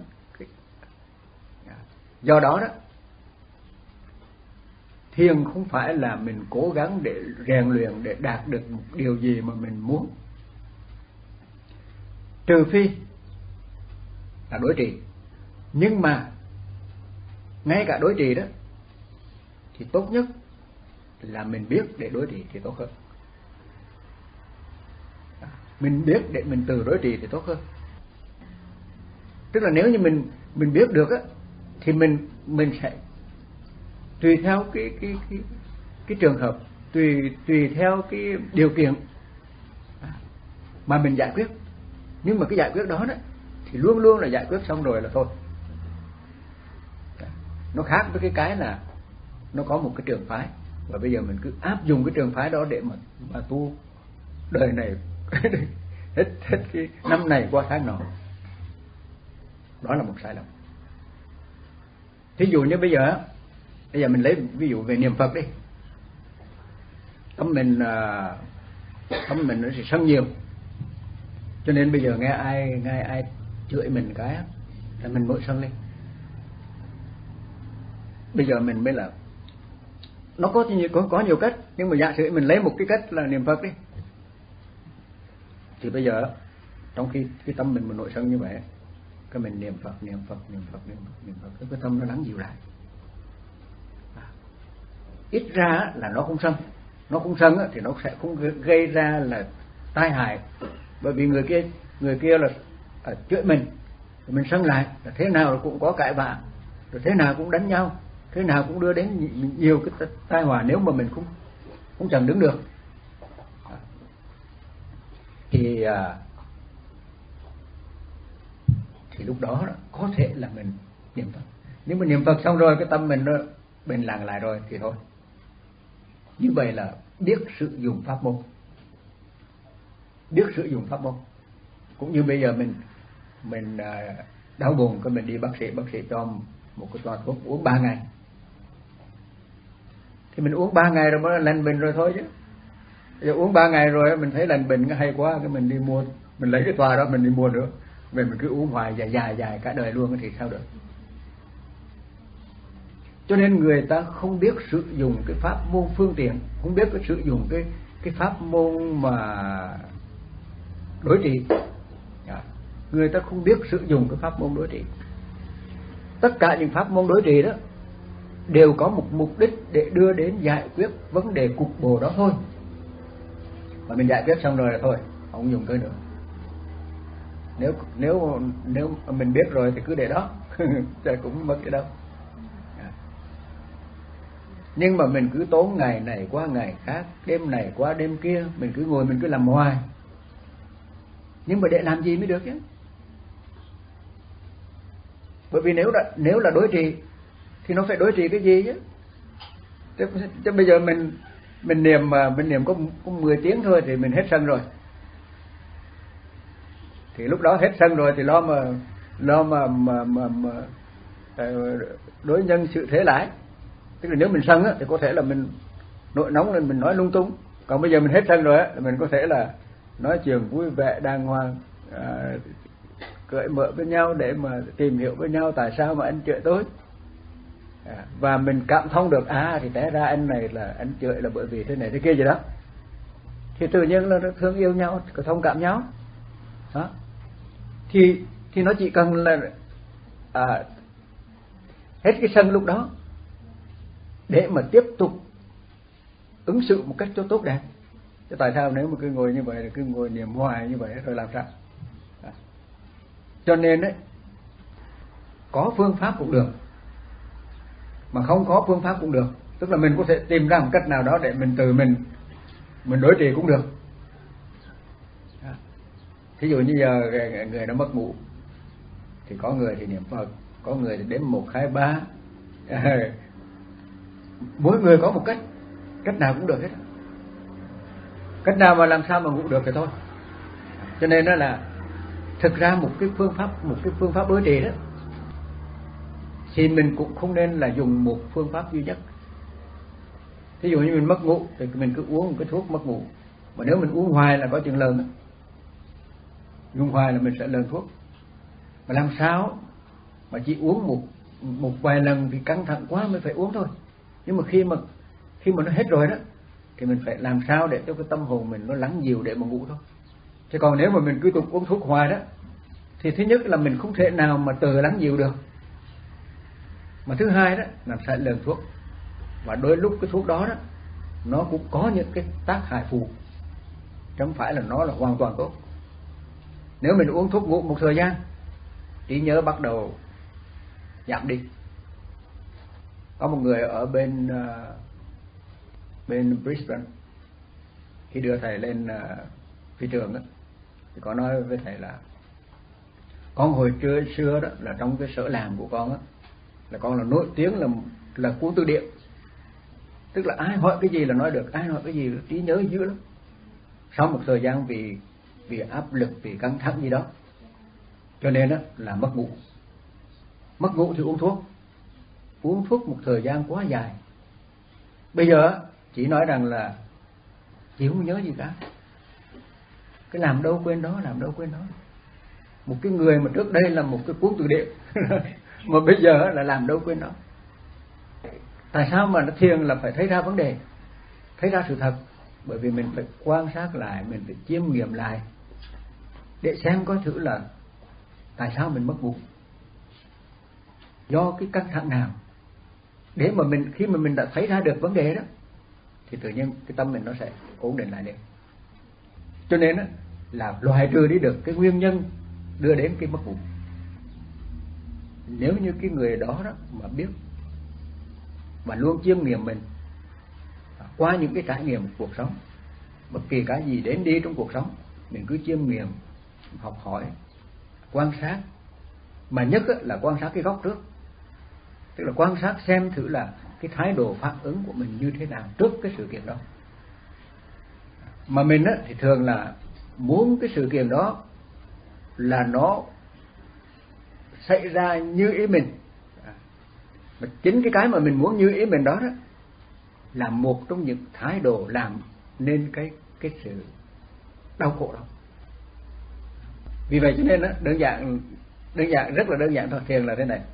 Do đó đó, thiền không phải là mình cố gắng để rèn luyện để đạt được một điều gì mà mình muốn, trừ phi là đối trị. Nhưng mà ngay cả đối trị đó thì tốt nhất là mình biết để đối trị thì tốt hơn. Mình biết để mình từ đối trị thì tốt hơn. Tức là nếu như mình mình biết được á thì mình mình sẽ tùy theo cái cái cái cái trường hợp, tùy tùy theo cái điều kiện mà mình giải quyết. Nhưng mà cái giải quyết đó đó thì luôn luôn là giải quyết xong rồi là thôi. Nó khác với cái cái là nó có một cái trường phái và bây giờ mình cứ áp dụng cái trường phái đó để mà mà tu đời này hết hết cái năm này qua tháng nọ. Đó là một sai lầm. Thí dụ như bây giờ bây giờ mình lấy ví dụ về niệm Phật đi. Tâm mình tâm mình nó sẽ sân nhiều, cho nên bây giờ nghe ai nghe ai chửi mình cái là mình mới sân lên. Bây giờ mình mới là nó có nhiều, có có nhiều cách, nhưng mà giả sử mình lấy một cái cách là niệm Phật đi, thì bây giờ trong khi cái tâm mình mà nổi sân như vậy, cái mình niệm Phật niệm Phật niệm Phật niệm Phật niệm Phật, cái tâm nó lắng dịu lại. À, ít ra là nó không sân, nó không sân thì nó sẽ không gây ra là tai hại, bởi vì người kia người kia là à, chửi mình, mình sân lại là thế nào cũng có cãi vã, rồi thế nào cũng đánh nhau, thế nào cũng đưa đến nhiều cái tai họa nếu mà mình không không chẳng đứng được. À, thì à, thì lúc đó có thể là mình niệm Phật. Nhưng mà niệm Phật xong rồi cái tâm mình nó bình lặng lại rồi thì thôi. Như vậy là biết sử dụng pháp môn, biết sử dụng pháp môn. Cũng như bây giờ mình mình đau buồn, cái mình đi bác sĩ, bác sĩ cho một cái toa thuốc uống ba ngày, thì mình uống ba ngày rồi mới lành bệnh rồi thôi chứ. Giờ uống ba ngày rồi mình thấy lành bệnh hay quá, cái mình đi mua, mình lấy cái toa đó mình đi mua nữa, về mình cứ uống hoài dài dài dài cả đời luôn thì sao được. Cho nên người ta không biết sử dụng cái pháp môn phương tiện, không biết cái sử dụng cái cái pháp môn mà đối trị. Người ta không biết sử dụng cái pháp môn đối trị. Tất cả những pháp môn đối trị đó đều có một mục đích để đưa đến giải quyết vấn đề cục bộ đó thôi. Mà mình giải quyết xong rồi là thôi, không dùng tới nữa. Nếu nếu nếu mình biết rồi thì cứ để đó, trời cũng mất cái đâu. Nhưng mà mình cứ tốn ngày này qua ngày khác, đêm này qua đêm kia, mình cứ ngồi mình cứ làm hoài. Nhưng mà để làm gì mới được chứ? Bởi vì nếu là, nếu là đối trị thì nó phải đối trị cái gì chứ? Chứ, chứ bây giờ mình mình niệm mà mình niệm có có mười tiếng thôi thì mình hết sân rồi. Thì lúc đó hết sân rồi thì lo mà lo mà mà mà, mà đối nhân sự thế lại. Tức là nếu mình sân á thì có thể là mình nội nóng lên mình nói lung tung. Còn bây giờ mình hết sân rồi á, mình có thể là nói chuyện vui vẻ đàng hoàng, à, cởi mở với nhau để mà tìm hiểu với nhau tại sao mà anh chửi tôi. À, và mình cảm thông được à thì té ra anh này là anh chửi là bởi vì thế này thế kia gì đó. Thì tự nhiên là nó thương yêu nhau, có thông cảm nhau. Đó. thì thì nó chỉ cần là à, hết cái sân lúc đó để mà tiếp tục ứng xử một cách cho tốt đẹp. Chứ tại sao nếu mà cứ ngồi như vậy, cứ ngồi niệm hoài như vậy rồi làm sao? À. Cho nên đấy, có phương pháp cũng được, mà không có phương pháp cũng được. Tức là mình có thể tìm ra một cách nào đó để mình tự mình mình đối trị cũng được. À. Thí dụ như giờ người nó mất ngủ thì có người thì niệm Phật, có người thì đếm một hai ba. À, mỗi người có một cách, cách nào cũng được hết, cách nào mà làm sao mà ngủ được thì thôi. Cho nên đó là thực ra một cái phương pháp một cái phương pháp đối trị đó thì mình cũng không nên là dùng một phương pháp duy nhất. Thí dụ như mình mất ngủ thì mình cứ uống một cái thuốc mất ngủ, mà nếu mình uống hoài là có chừng lờn, uống hoài là mình sẽ lờn thuốc. Mà làm sao mà chỉ uống một một vài lần thì căng thẳng quá mới phải uống thôi. Nhưng mà khi mà khi mà nó hết rồi đó thì mình phải làm sao để cho cái tâm hồn mình nó lắng dịu để mà ngủ thôi. Chứ còn nếu mà mình cứ tục uống thuốc hoài đó thì thứ nhất là mình không thể nào mà tự lắng dịu được, mà thứ hai đó là sẽ lờn thuốc. Và đôi lúc cái thuốc đó đó nó cũng có những cái tác hại phụ, chứ không phải là nó là hoàn toàn tốt. Nếu mình uống thuốc ngủ một thời gian, trí nhớ bắt đầu giảm đi. Có một người ở bên uh, bên Brisbane, khi đưa thầy lên uh, phi trường đó, thì có nói với thầy là con hồi trưa xưa đó là trong cái sở làm của con đó, là con là nổi tiếng là là cuốn từ điển. Tức là ai hỏi cái gì là nói được, ai hỏi cái gì trí nhớ dữ lắm. Sau một thời gian vì vì áp lực, vì căng thẳng gì đó, cho nên đó là mất ngủ. Mất ngủ thì uống thuốc, uống thuốc một thời gian quá dài. Bây giờ chỉ nói rằng là chị không nhớ gì cả, cái làm đâu quên đó, làm đâu quên đó. Một cái người mà trước đây là một cái cuốn từ điển mà bây giờ là làm đâu quên đó. Tại sao mà nó thiền là phải thấy ra vấn đề, thấy ra sự thật? Bởi vì mình phải quan sát lại, mình phải chiêm nghiệm lại để xem có thử là tại sao mình mất ngủ, do cái căng thẳng nào. Để mà mình khi mà mình đã thấy ra được vấn đề đó thì tự nhiên cái tâm mình nó sẽ ổn định lại liền. Cho nên đó, là loại trừ đi được cái nguyên nhân đưa đến cái mất ngủ. Nếu như cái người đó, đó mà biết và luôn chiêm nghiệm mình qua những cái trải nghiệm của cuộc sống, bất kỳ cái gì đến đi trong cuộc sống, mình cứ chiêm nghiệm, học hỏi, quan sát, mà nhất là quan sát cái góc trước. Tức là quan sát xem thử là cái thái độ phản ứng của mình như thế nào trước cái sự kiện đó. Mà mình á, thì thường là muốn cái sự kiện đó là nó xảy ra như ý mình. Mà chính cái cái mà mình muốn như ý mình đó, đó là một trong những thái độ làm nên cái cái sự đau khổ đó. Vì vậy cho nên đó, đơn giản đơn giản rất là đơn giản thôi. Thiền là thế này: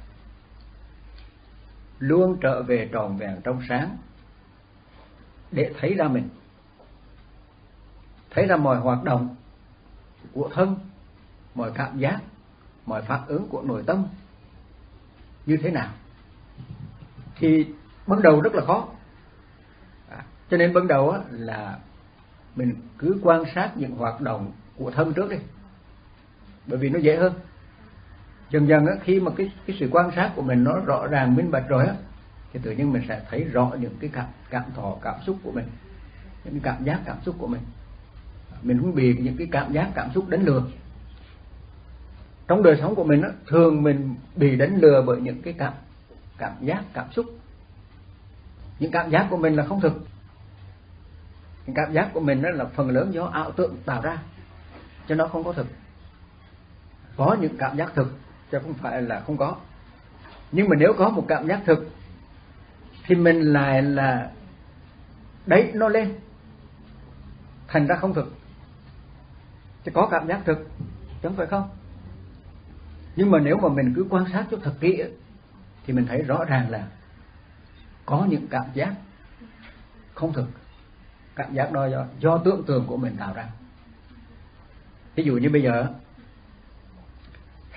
luôn trở về tròn vẹn trong sáng để thấy ra mình, thấy ra mọi hoạt động của thân, mọi cảm giác, mọi phản ứng của nội tâm như thế nào. Thì ban đầu rất là khó, à, cho nên ban đầu á, là mình cứ quan sát những hoạt động của thân trước đi, bởi vì nó dễ hơn. Dần dần á, khi mà cái cái sự quan sát của mình nó rõ ràng minh bạch rồi á, thì tự nhiên mình sẽ thấy rõ những cái cảm cảm thọ cảm xúc của mình, những cái cảm giác cảm xúc của mình. Mình không bị những cái cảm giác cảm xúc đánh lừa. Trong đời sống của mình á, thường mình bị đánh lừa bởi những cái cảm cảm giác cảm xúc. Những cảm giác của mình là không thực. Những cảm giác của mình đó là phần lớn do ảo tưởng tạo ra, cho nó không có thực. Có những cảm giác thực chứ không phải là không có. Nhưng mà nếu có một cảm giác thực thì mình lại là đấy nó lên, thành ra không thực. Chứ có cảm giác thực chứ không phải không. Nhưng mà nếu mà mình cứ quan sát cho thật kỹ thì mình thấy rõ ràng là có những cảm giác không thực. Cảm giác đó do, do tưởng tượng của mình tạo ra. Ví dụ như bây giờ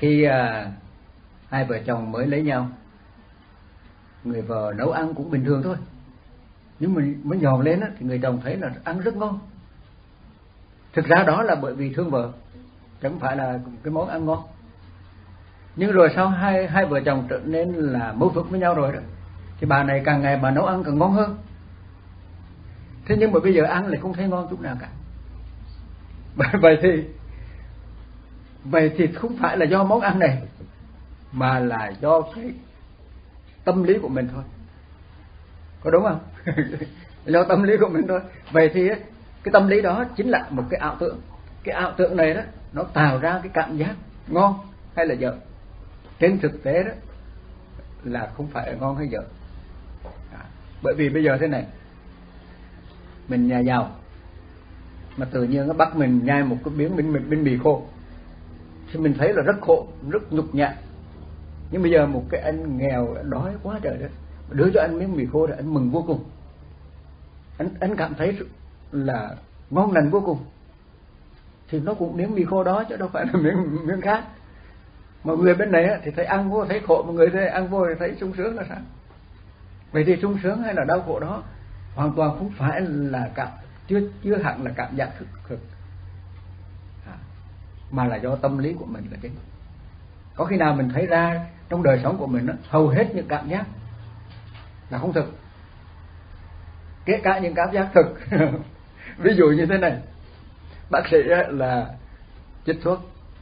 Khi à, hai vợ chồng mới lấy nhau, người vợ nấu ăn cũng bình thường thôi, nhưng mình mới nhòn lên á, thì người chồng thấy là ăn rất ngon. Thực ra đó là bởi vì thương vợ, chẳng phải là cái món ăn ngon. Nhưng rồi sau hai hai vợ chồng trở nên là mâu thuẫn với nhau rồi đó, thì bà này càng ngày bà nấu ăn càng ngon hơn. Thế nhưng mà bây giờ ăn lại không thấy ngon chút nào cả. Vậy thì vậy thì không phải là do món ăn này, mà là do cái tâm lý của mình thôi, có đúng không? Do tâm lý của mình thôi. Vậy thì cái tâm lý đó chính là một cái ảo tưởng. Cái ảo tưởng này đó, nó tạo ra cái cảm giác ngon hay là dở. Trên thực tế đó là không phải là ngon hay dở. À, bởi vì bây giờ thế này, mình nhà giàu mà tự nhiên nó bắt mình nhai một cái miếng bánh, bánh mì khô, thì mình thấy là rất khổ, rất nhục nhã. Nhưng bây giờ một cái anh nghèo đói quá trời đó, đưa cho anh miếng mì khô thì anh mừng vô cùng. Anh anh cảm thấy là ngon lành vô cùng. Thì nó cũng miếng mì khô đó chứ đâu phải là miếng miếng khác. Mà người bên này thì thấy ăn vô thấy khổ, mà người thấy ăn vô thì thấy sung sướng là sao? Vậy thì sung sướng hay là đau khổ đó hoàn toàn không phải là cảm chưa chưa hẳn là cảm giác thực thực à, mà là do tâm lý của mình là chính. Có khi nào mình thấy ra trong đời sống của mình đó, hầu hết những cảm giác là không thực, kể cả những cảm giác thực. Ví dụ như thế này, bác sĩ là chích thuốc,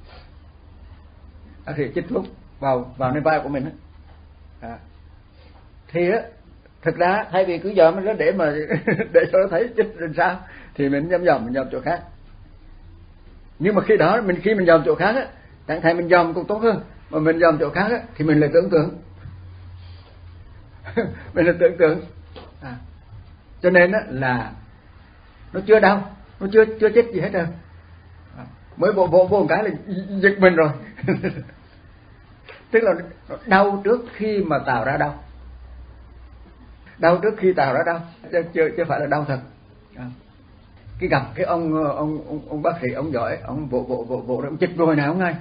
bác sĩ chích thuốc vào vào nơi vai của mình à, thì á, thực ra thay vì cứ dòm nó để mà để cho nó thấy chích làm sao, thì mình dòm dòm mình dòm chỗ khác. Nhưng mà khi đó mình khi mình dòm chỗ khác á, chẳng thay mình dòm cũng tốt hơn, mà mình dòm chỗ khác á, thì mình lại tưởng tượng. Mình lại tưởng tượng à, cho nên á, là nó chưa đau, nó chưa chưa chết gì hết rồi à, mới bộ bộ bộ một cái là giật mình rồi. Tức là đau trước khi mà tạo ra đau, đau trước khi tạo ra đau, chứ chưa chưa phải là đau thật à. Cái gặp cái ông ông ông, ông bác sĩ ông giỏi, ông bộ bộ bộ bộ ông chích rồi nào ngay,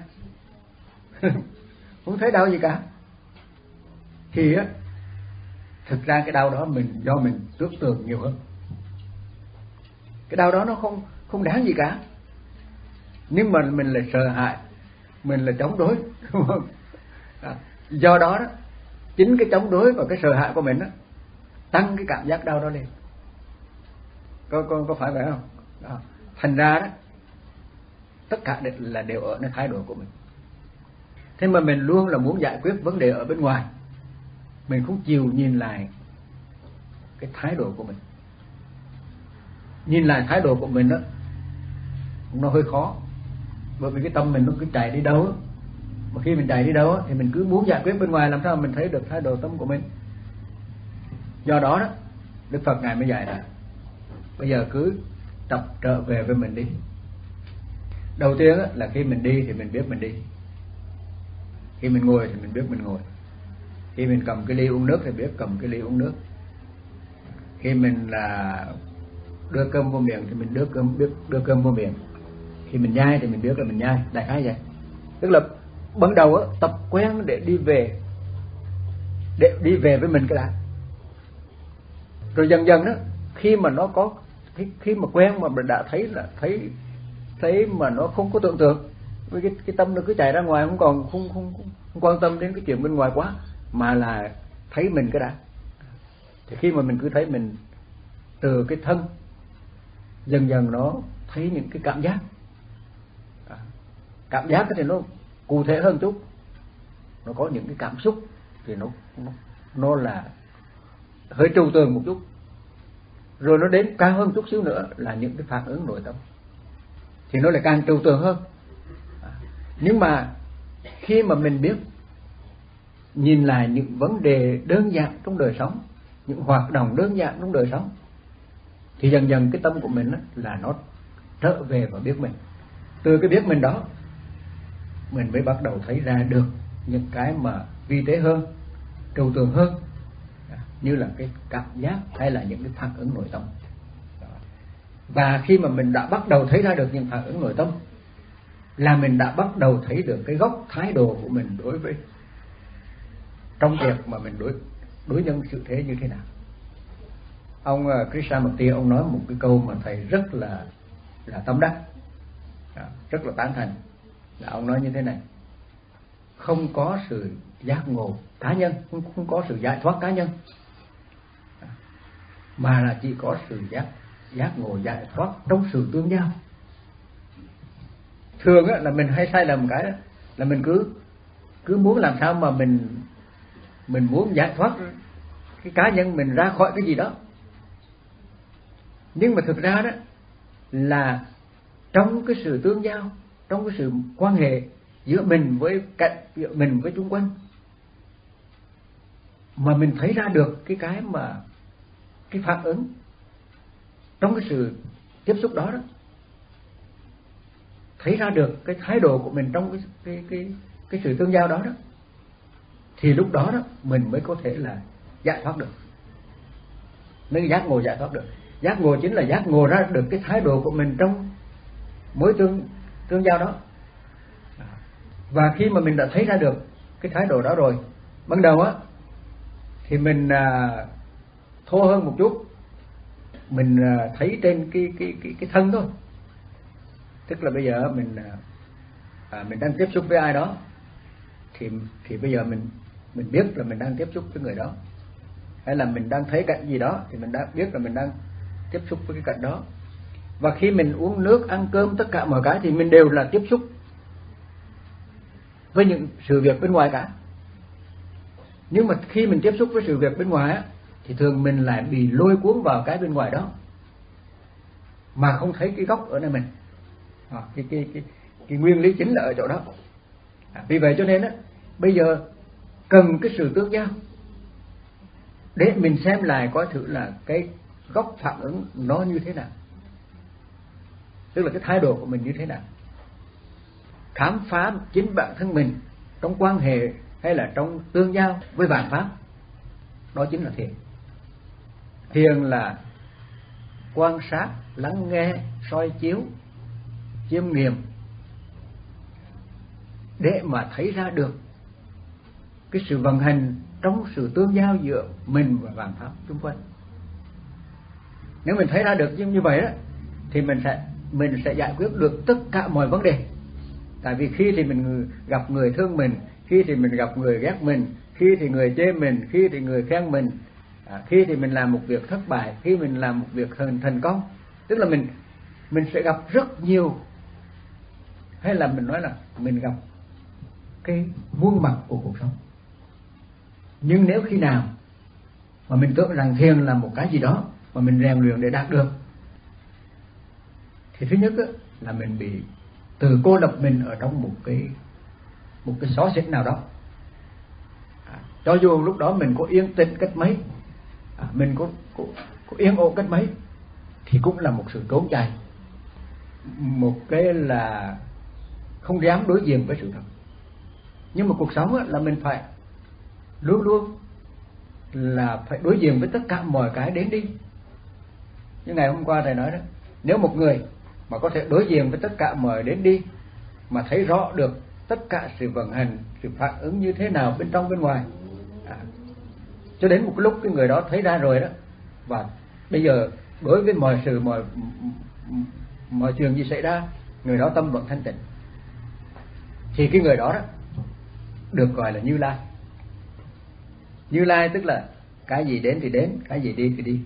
không thấy đau gì cả. Thì á, thực ra cái đau đó mình do mình tưởng tượng nhiều hơn. Cái đau đó nó không không đáng gì cả, nhưng mà mình lại sợ hãi, mình là chống đối, đúng không? À, do đó đó, chính cái chống đối và cái sợ hãi của mình đó, tăng cái cảm giác đau đó lên. Có có có phải vậy không? Đó. Thành ra đó, tất cả là đều ở nơi thái độ của mình. Thế mà mình luôn là muốn giải quyết vấn đề ở bên ngoài, mình không chịu nhìn lại cái thái độ của mình. Nhìn lại thái độ của mình đó, nó hơi khó, bởi vì cái tâm mình nó cứ chạy đi đâu. Mà khi mình chạy đi đâu thì mình cứ muốn giải quyết bên ngoài, làm sao mình thấy được thái độ tâm của mình. Do đó đó, Đức Phật Ngài mới dạy là bây giờ cứ tập trở về với mình đi. Đầu tiên là khi mình đi thì mình biết mình đi, khi mình ngồi thì mình biết mình ngồi, khi mình cầm cái ly uống nước thì biết cầm cái ly uống nước, khi mình là đưa cơm vô miệng thì mình đưa cơm biết đưa cơm vô miệng, khi mình nhai thì mình biết là mình nhai, đại khái vậy. Tức là ban đầu á, tập quen để đi về, để đi về với mình cái đã. Rồi dần dần đó, khi mà nó có khi, khi mà quen mà mình đã thấy là thấy thấy mà nó không có tưởng tượng, với cái cái tâm nó cứ chạy ra ngoài, không còn không không, không, không quan tâm đến cái chuyện bên ngoài quá, mà là thấy mình cái đã. Thì khi mà mình cứ thấy mình từ cái thân, dần dần nó thấy những cái cảm giác. À, cảm giác thì nó cụ thể hơn chút, nó có những cái cảm xúc thì nó nó, nó là hơi trừu tượng một chút, rồi nó đến cao hơn chút xíu nữa là những cái phản ứng nội tâm, thì nó lại càng trừu tượng hơn. À, nhưng mà khi mà mình biết nhìn lại những vấn đề đơn giản trong đời sống, những hoạt động đơn giản trong đời sống, thì dần dần cái tâm của mình là nó trở về và biết mình. Từ cái biết mình đó, mình mới bắt đầu thấy ra được những cái mà vi tế hơn, trừu tượng hơn, như là cái cảm giác hay là những cái phản ứng nội tâm. Và khi mà mình đã bắt đầu thấy ra được những phản ứng nội tâm, là mình đã bắt đầu thấy được cái gốc thái độ của mình đối với trong việc mà mình đối đối nhân xử thế như thế nào. Ông uh, Krishnamurti ông nói một cái câu mà thầy rất là là tâm đắc, rất là tán thành, là ông nói như thế này: không có sự giác ngộ cá nhân, không, không có sự giải thoát cá nhân, mà là chỉ có sự giác giác ngộ giải thoát trong sự tương giao. Thường á, là mình hay sai lầm cái đó, là mình cứ cứ muốn làm sao mà mình mình muốn giải thoát cái cá nhân mình ra khỏi cái gì đó, nhưng mà thực ra đó là trong cái sự tương giao, trong cái sự quan hệ giữa mình với cạnh, giữa mình với xung quanh, mà mình thấy ra được cái cái mà cái phản ứng trong cái sự tiếp xúc đó đó, thấy ra được cái thái độ của mình trong cái cái cái cái sự tương giao đó đó, thì lúc đó đó mình mới có thể là giải thoát được, mới giác ngộ giải thoát được. Giác ngộ chính là giác ngộ ra được cái thái độ của mình trong mối tương tương giao đó. Và khi mà mình đã thấy ra được cái thái độ đó rồi, ban đầu á thì mình à, thô hơn một chút, mình à, thấy trên cái cái cái cái thân thôi. Tức là bây giờ mình à, mình đang tiếp xúc với ai đó, thì thì bây giờ mình mình biết là mình đang tiếp xúc với người đó, hay là mình đang thấy cảnh gì đó thì mình đã biết là mình đang tiếp xúc với cái cảnh đó. Và khi mình uống nước, ăn cơm, tất cả mọi cái thì mình đều là tiếp xúc với những sự việc bên ngoài cả. Nhưng mà khi mình tiếp xúc với sự việc bên ngoài á, thì thường mình lại bị lôi cuốn vào cái bên ngoài đó mà không thấy cái gốc ở nơi mình. À, cái, cái, cái, cái nguyên lý chính là ở chỗ đó. À, vì vậy cho nên á, bây giờ cần cái sự tương giao để mình xem lại coi thử là cái gốc phản ứng nó như thế nào, tức là cái thái độ của mình như thế nào. Khám phá chính bản thân mình trong quan hệ hay là trong tương giao với vạn pháp, đó chính là thiền. Thiền là quan sát, lắng nghe, soi chiếu, chiêm nghiệm để mà thấy ra được cái sự vận hành trong sự tương giao giữa mình và vạn pháp xung quanh. Nếu mình thấy ra được như vậy đó, thì mình sẽ mình sẽ giải quyết được tất cả mọi vấn đề. Tại vì khi thì mình gặp người thương mình, khi thì mình gặp người ghét mình, khi thì người chê mình, khi thì người khen mình, à, khi thì mình làm một việc thất bại, khi mình làm một việc thành thành công, tức là mình mình sẽ gặp rất nhiều, hay là mình nói là mình gặp cái muôn mặt của cuộc sống. Nhưng nếu khi nào mà mình tưởng rằng thiền là một cái gì đó mà mình rèn luyện để đạt được, thì thứ nhất là mình bị từ cô lập mình ở trong một cái một cái xó xỉnh nào đó. À, cho dù lúc đó mình có yên tĩnh cách mấy, à, mình có, có, có yên ổn cách mấy, thì cũng là một sự trốn chạy, một cái là không dám đối diện với sự thật. Nhưng mà cuộc sống là mình phải luôn luôn là phải đối diện với tất cả mọi cái đến đi. Như ngày hôm qua thầy nói đó, nếu một người mà có thể đối diện với tất cả mọi đến đi, mà thấy rõ được tất cả sự vận hành, sự phản ứng như thế nào bên trong bên ngoài, à, cho đến một lúc cái người đó thấy ra rồi đó, và bây giờ đối với mọi sự mọi mọi chuyện gì xảy ra, người đó tâm vẫn thanh tịnh, thì cái người đó đó được gọi là Như Lai. Như Lai tức là cái gì đến thì đến, cái gì đi thì đi.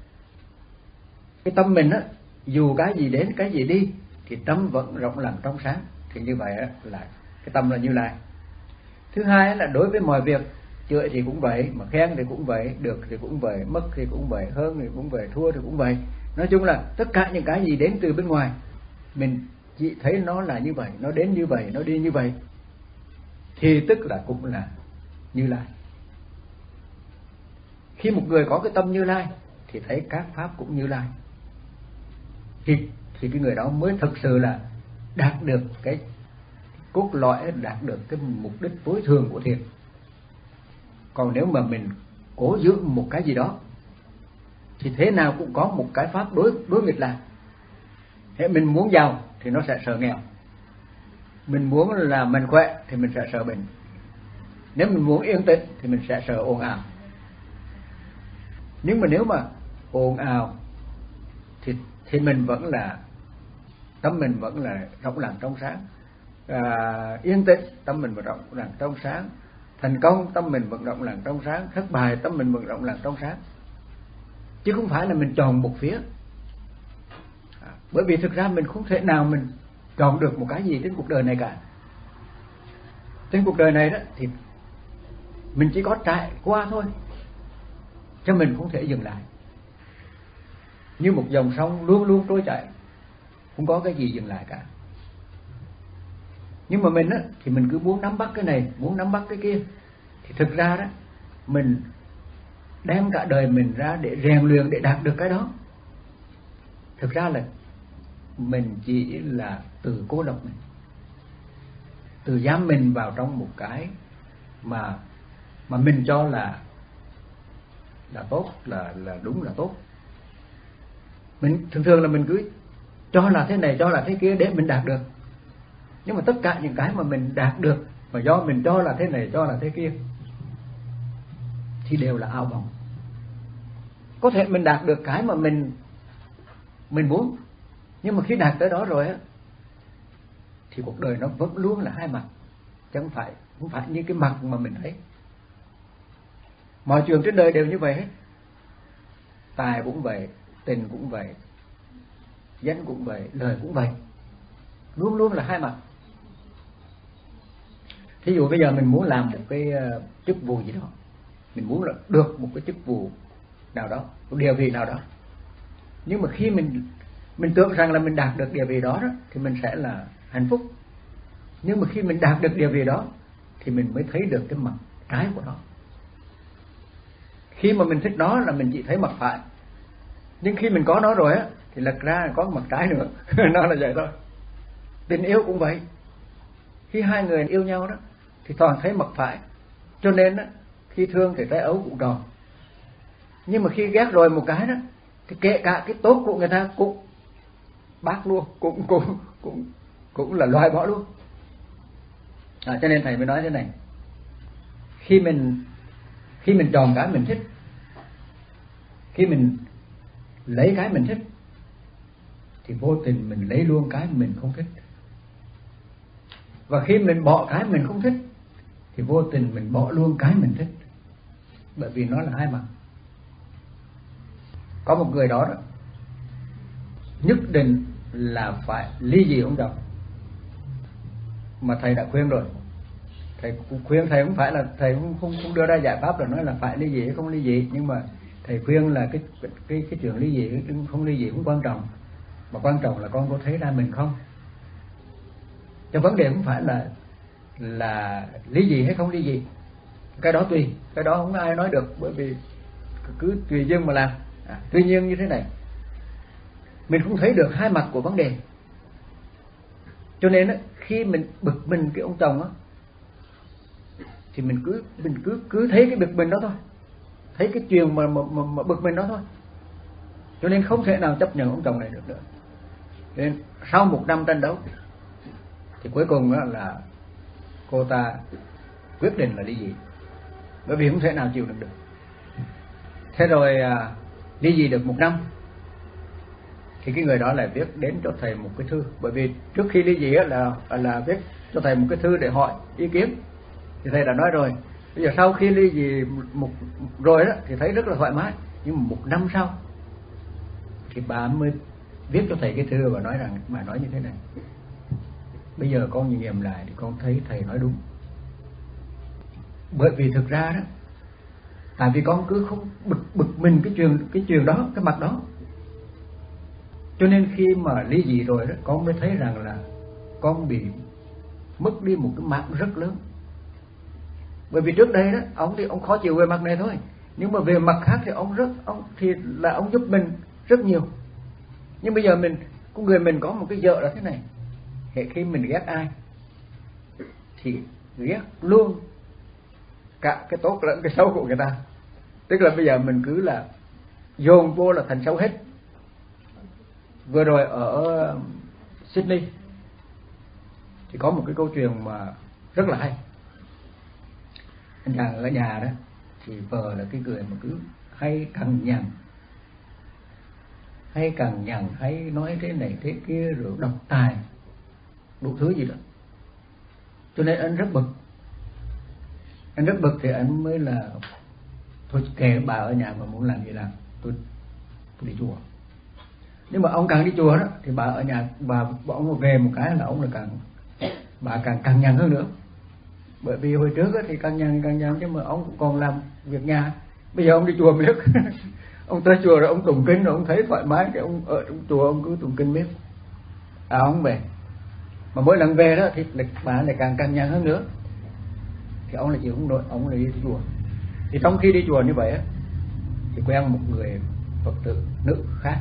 Cái tâm mình á, dù cái gì đến, cái gì đi, thì tâm vẫn rộng lặng trong sáng. Thì như vậy á, là cái tâm là Như Lai. Thứ hai là đối với mọi việc, chửi thì cũng vậy, mà khen thì cũng vậy, được thì cũng vậy, mất thì cũng vậy, hơn thì cũng vậy, thua thì cũng vậy. Nói chung là tất cả những cái gì đến từ bên ngoài, mình chỉ thấy nó là như vậy, nó đến như vậy, nó đi như vậy, thì tức là cũng là Như Lai. Khi một người có cái tâm Như Lai thì thấy các pháp cũng Như Lai, thì, thì cái người đó mới thực sự là đạt được cái cốt lõi, đạt được cái mục đích tối thượng của thiền. Còn nếu mà mình cố giữ một cái gì đó thì thế nào cũng có một cái pháp đối đối nghịch lại. Thế mình muốn giàu thì nó sẽ sợ nghèo, mình muốn là mình khỏe thì mình sẽ sợ bệnh. Nếu mình muốn yên tĩnh thì mình sẽ sợ ồn ào. Nhưng mà nếu mà ồn ào thì thì mình vẫn là tâm mình vẫn là rộng lặng trong sáng. À, yên tĩnh tâm mình vẫn rộng lặng trong sáng. Thành công tâm mình vẫn rộng lặng trong sáng. Thất bại tâm mình vẫn rộng lặng trong sáng. Chứ không phải là mình chọn một phía. À, bởi vì thực ra mình không thể nào mình chọn được một cái gì trên cuộc đời này cả. Trên cuộc đời này đó thì mình chỉ có trải qua thôi, cho mình không thể dừng lại. Như một dòng sông luôn luôn trôi chảy, không có cái gì dừng lại cả. Nhưng mà mình á thì mình cứ muốn nắm bắt cái này, muốn nắm bắt cái kia. Thì thực ra đó mình đem cả đời mình ra để rèn luyện, để đạt được cái đó. Thực ra là mình chỉ là tự cô độc mình, tự giam mình vào trong một cái mà mà mình cho là là tốt, là là đúng, là tốt. Mình thường thường là mình cứ cho là thế này, cho là thế kia để mình đạt được. Nhưng mà tất cả những cái mà mình đạt được mà do mình cho là thế này, cho là thế kia thì đều là ảo vọng. Có thể mình đạt được cái mà mình mình muốn, nhưng mà khi đạt tới đó rồi á thì cuộc đời nó vẫn luôn là hai mặt, chứ không phải không phải như cái mặt mà mình thấy. Mọi chuyện trên đời đều như vậy hết. Tài cũng vậy, tình cũng vậy, danh cũng vậy, lời cũng vậy, luôn luôn là hai mặt. Thí dụ bây giờ mình muốn làm một cái chức vụ gì đó, mình muốn là được một cái chức vụ nào đó, một địa vị nào đó. Nhưng mà khi mình mình tưởng rằng là mình đạt được địa vị đó, đó thì mình sẽ là hạnh phúc. Nhưng mà khi mình đạt được địa vị đó thì mình mới thấy được cái mặt trái của nó. Khi mà mình thích nó là mình chỉ thấy mặt phải, nhưng khi mình có nó rồi á thì lật ra có mặt trái nữa. Nó là vậy thôi. Tình yêu cũng vậy. Khi hai người yêu nhau đó thì toàn thấy mặt phải, cho nên á khi thương thì trái ấu cũng tròn. Nhưng mà khi ghét rồi một cái đó thì kể cả cái tốt của người ta cũng bác luôn, cũng cũng cũng cũng là loại bỏ luôn. À, cho nên thầy mới nói thế này: khi mình khi mình chọn cái mình thích, khi mình lấy cái mình thích thì vô tình mình lấy luôn cái mình không thích. Và khi mình bỏ cái mình không thích thì vô tình mình bỏ luôn cái mình thích. Bởi vì nó là hai mặt. Có một người đó, đó nhất định là phải ly dị ông chồng, mà thầy đã khuyên rồi. Thầy khuyên, thầy không phải là thầy không không, không đưa ra giải pháp là nói là phải ly dị hay không ly dị, nhưng mà thầy khuyên là cái cái cái chuyện ly dị không ly dị cũng quan trọng, mà quan trọng là con có thấy ra mình không. Cho vấn đề không phải là là ly dị hay không ly dị, cái đó tùy, cái đó không có ai nói được, bởi vì cứ tùy duyên mà làm. À, tuy nhiên như thế này, mình không thấy được hai mặt của vấn đề, cho nên á, khi mình bực mình cái ông chồng á thì mình cứ mình cứ cứ thấy cái bực mình đó thôi, thấy cái chuyện mà mà, mà, mà bực mình đó thôi, cho nên không thể nào chấp nhận ông chồng này được nữa. Nên sau một năm tranh đấu thì cuối cùng á là cô ta quyết định là ly dị, bởi vì không thể nào chịu được được. Thế rồi à, ly dị được một năm thì cái người đó lại viết đến cho thầy một cái thư, bởi vì trước khi ly dị á là là viết cho thầy một cái thư để hỏi ý kiến. Thì thầy đã nói rồi, bây giờ sau khi ly dị một rồi đó thì thấy rất là thoải mái, nhưng mà một năm sau thì bà mới viết cho thầy cái thư và nói rằng, bà nói như thế này: bây giờ con nhìn nghiệm lại thì con thấy thầy nói đúng. Bởi vì thực ra đó, tại vì con cứ không bực bực mình cái chuyện cái chuyện đó, cái mặt đó, cho nên khi mà ly dị rồi đó, con mới thấy rằng là con bị mất đi một cái mạng rất lớn. Bởi vì trước đây đó, ông thì ông khó chịu về mặt này thôi, nhưng mà về mặt khác thì ông rất ông thì là ông giúp mình rất nhiều. Nhưng bây giờ mình, con người mình có một cái vợ là thế này, hệ khi mình ghét ai thì ghét luôn cả cái tốt lẫn cái xấu của người ta. Tức là bây giờ mình cứ là dồn vô là thành xấu hết. Vừa rồi ở Sydney Thì có một cái câu chuyện mà rất là hay. Anh chàng ở nhà đó thì vợ là cái người mà cứ hay cằn nhằn, hay cằn nhằn, hay nói thế này thế kia, rồi độc tài đủ thứ gì đó. Cho nên anh rất bực. Anh rất bực thì anh mới là thôi kệ bà ở nhà mà muốn làm gì làm, tôi, tôi đi chùa. Nhưng mà ông càng đi chùa đó thì bà ở nhà, bà ông về một cái là ông là càng, bà càng cằn nhằn hơn nữa. Bởi vì hồi trước thì cằn nhằn cằn nhằn chứ mà ông cũng còn làm việc nhà. Bây giờ ông đi chùa biết ông tới chùa rồi ông tụng kinh rồi ông thấy thoải mái, cái ông ở trong chùa ông cứ tụng kinh biết. À ông về, mà mỗi lần về đó thì bà lại càng cằn nhằn hơn nữa. Thì ông là chịu không nổi, ông lại đi chùa. Thì trong khi đi chùa như vậy á, thì quen một người Phật tử nữ khác.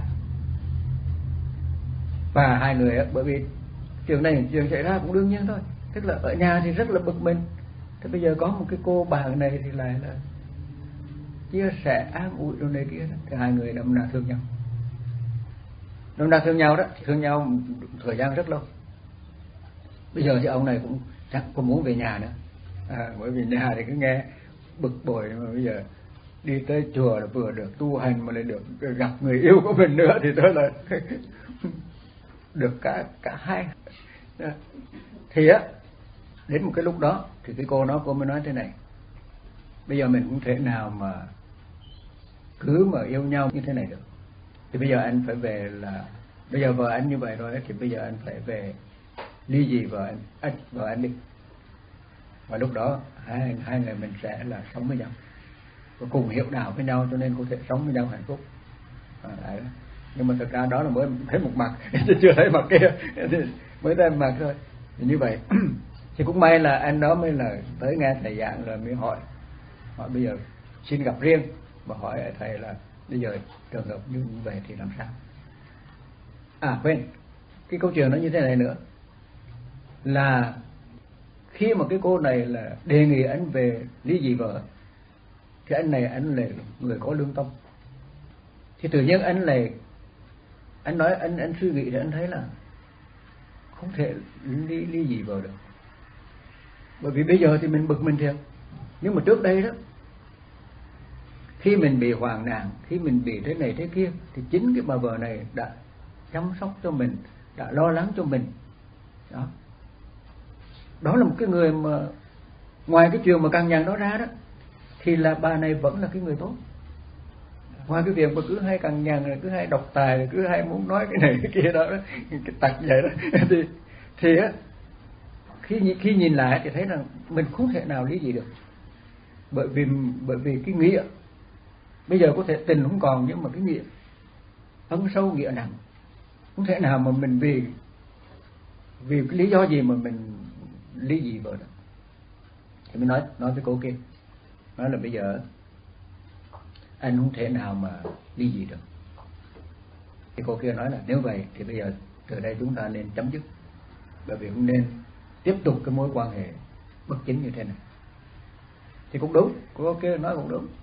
Và hai người á, bởi vì chuyện này chuyện xảy ra cũng đương nhiên thôi. Tức là ở nhà thì rất là bực mình. Thế bây giờ có một cái cô bạn này thì lại là chia sẻ an ủi đồ này kia đó. Thì hai người đâm ra thương nhau. Đâm ra thương nhau đó, thì thương nhau thời gian rất lâu. Bây giờ thì ông này cũng chẳng có muốn về nhà nữa. À, bởi vì nhà thì cứ nghe bực bội, mà bây giờ đi tới chùa là vừa được tu hành mà lại được gặp người yêu của mình nữa thì tôi là được cả cả hai. Thì á, đến một cái lúc đó thì cái cô đó cô mới nói thế này: bây giờ mình không thể nào mà cứ mà yêu nhau như thế này được. Thì bây giờ anh phải về, là bây giờ vợ anh như vậy rồi thì bây giờ anh phải về ly dị vợ anh, anh vợ anh đi. Và lúc đó hai hai người mình sẽ là sống với nhau và cùng hiểu đạo với nhau, cho nên có thể sống với nhau hạnh phúc. À, đấy. Nhưng mà thực ra đó là mới thấy một mặt chứ chưa thấy mặt kia, mới thấy mặt thôi. Thì như vậy thì cũng may là anh đó mới là tới nghe thầy giảng rồi mới hỏi hỏi bây giờ xin gặp riêng và hỏi thầy là bây giờ trường hợp như vậy thì làm sao. À quên, cái câu chuyện nó như thế này nữa, là khi mà cái cô này là đề nghị anh về ly dị vợ thì anh này anh là người có lương tâm. Thì tự nhiên anh này anh nói anh anh suy nghĩ thì anh thấy là không thể ly ly dị vợ được. Bởi vì bây giờ thì mình bực mình thiệt, nhưng mà trước đây đó, khi mình bị hoạn nạn, khi mình bị thế này thế kia, thì chính cái bà vợ này đã chăm sóc cho mình, đã lo lắng cho mình. Đó, đó là một cái người mà ngoài cái chuyện mà cằn nhằn đó ra đó, thì là bà này vẫn là cái người tốt. Ngoài cái việc mà cứ hay cằn nhằn, cứ hay độc tài, cứ hay muốn nói cái này cái kia đó, đó cái tật vậy đó, thì thì á, khi khi nhìn lại thì thấy rằng mình không thể nào lý gì được. Bởi vì bởi vì cái nghĩa bây giờ có thể tình không còn, nhưng mà cái nghĩa ân sâu nghĩa nặng, không thể nào mà mình vì vì cái lý do gì mà mình lý gì vợ đó. Thì mới nói nói với cô kia, nói là bây giờ anh không thể nào mà lý gì được. Thì cô kia nói là nếu vậy thì bây giờ từ đây chúng ta nên chấm dứt, bởi vì không nên tiếp tục cái mối quan hệ bất chính như thế này. Thì cũng đúng, cô kia nói cũng đúng.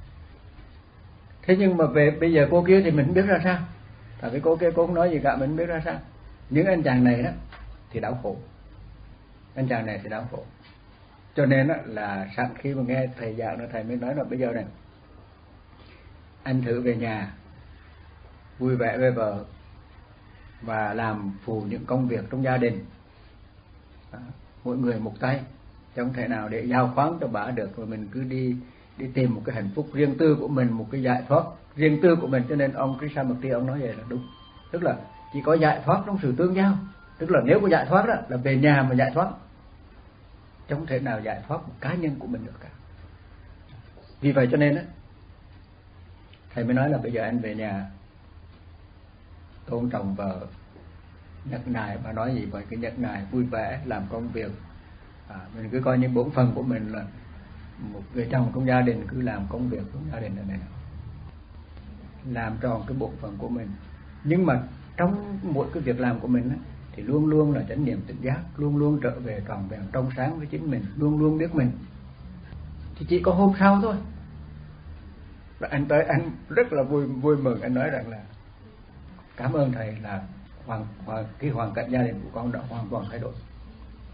Thế nhưng mà về bây giờ cô kia thì mình không biết ra sao. Tại vì cô kia cô không nói gì cả, mình không biết ra sao. Những anh chàng này đó thì đau khổ. Anh chàng này thì đau khổ. Cho nên đó là sẵn khi mà nghe thầy giảng đó, thầy mới nói là bây giờ này, anh thử về nhà vui vẻ với vợ và làm phụ những công việc trong gia đình, à, mỗi người một tay, chứ không thể nào để giao khoán cho bà được, rồi mình cứ đi đi tìm một cái hạnh phúc riêng tư của mình, một cái giải thoát riêng tư của mình. Cho nên ông Krishnamurti ông nói vậy là đúng, tức là chỉ có giải thoát trong sự tương giao, tức là nếu có giải thoát đó là về nhà mà giải thoát, chứ không thể nào giải thoát một cá nhân của mình được cả. Vì vậy cho nên á, thầy mới nói là bây giờ anh về nhà tôn trọng vợ, nhắc nài, và nói gì vậy, cái nhắc nài vui vẻ làm công việc, à, mình cứ coi như bổn phận của mình là một người chồng trong gia đình, cứ làm công việc trong gia đình này, làm tròn cái bổn phận của mình. Nhưng mà trong mỗi cái việc làm của mình á, thì luôn luôn là chánh niệm tỉnh giác, luôn luôn trở về tròn vẹn trong sáng với chính mình, luôn luôn biết mình. Thì chỉ có hôm sau thôi và anh tới, anh rất là vui vui mừng, anh nói rằng là cảm ơn thầy, là hoàn, hoàn, cái hoàn cảnh gia đình của con đã hoàn toàn thay đổi.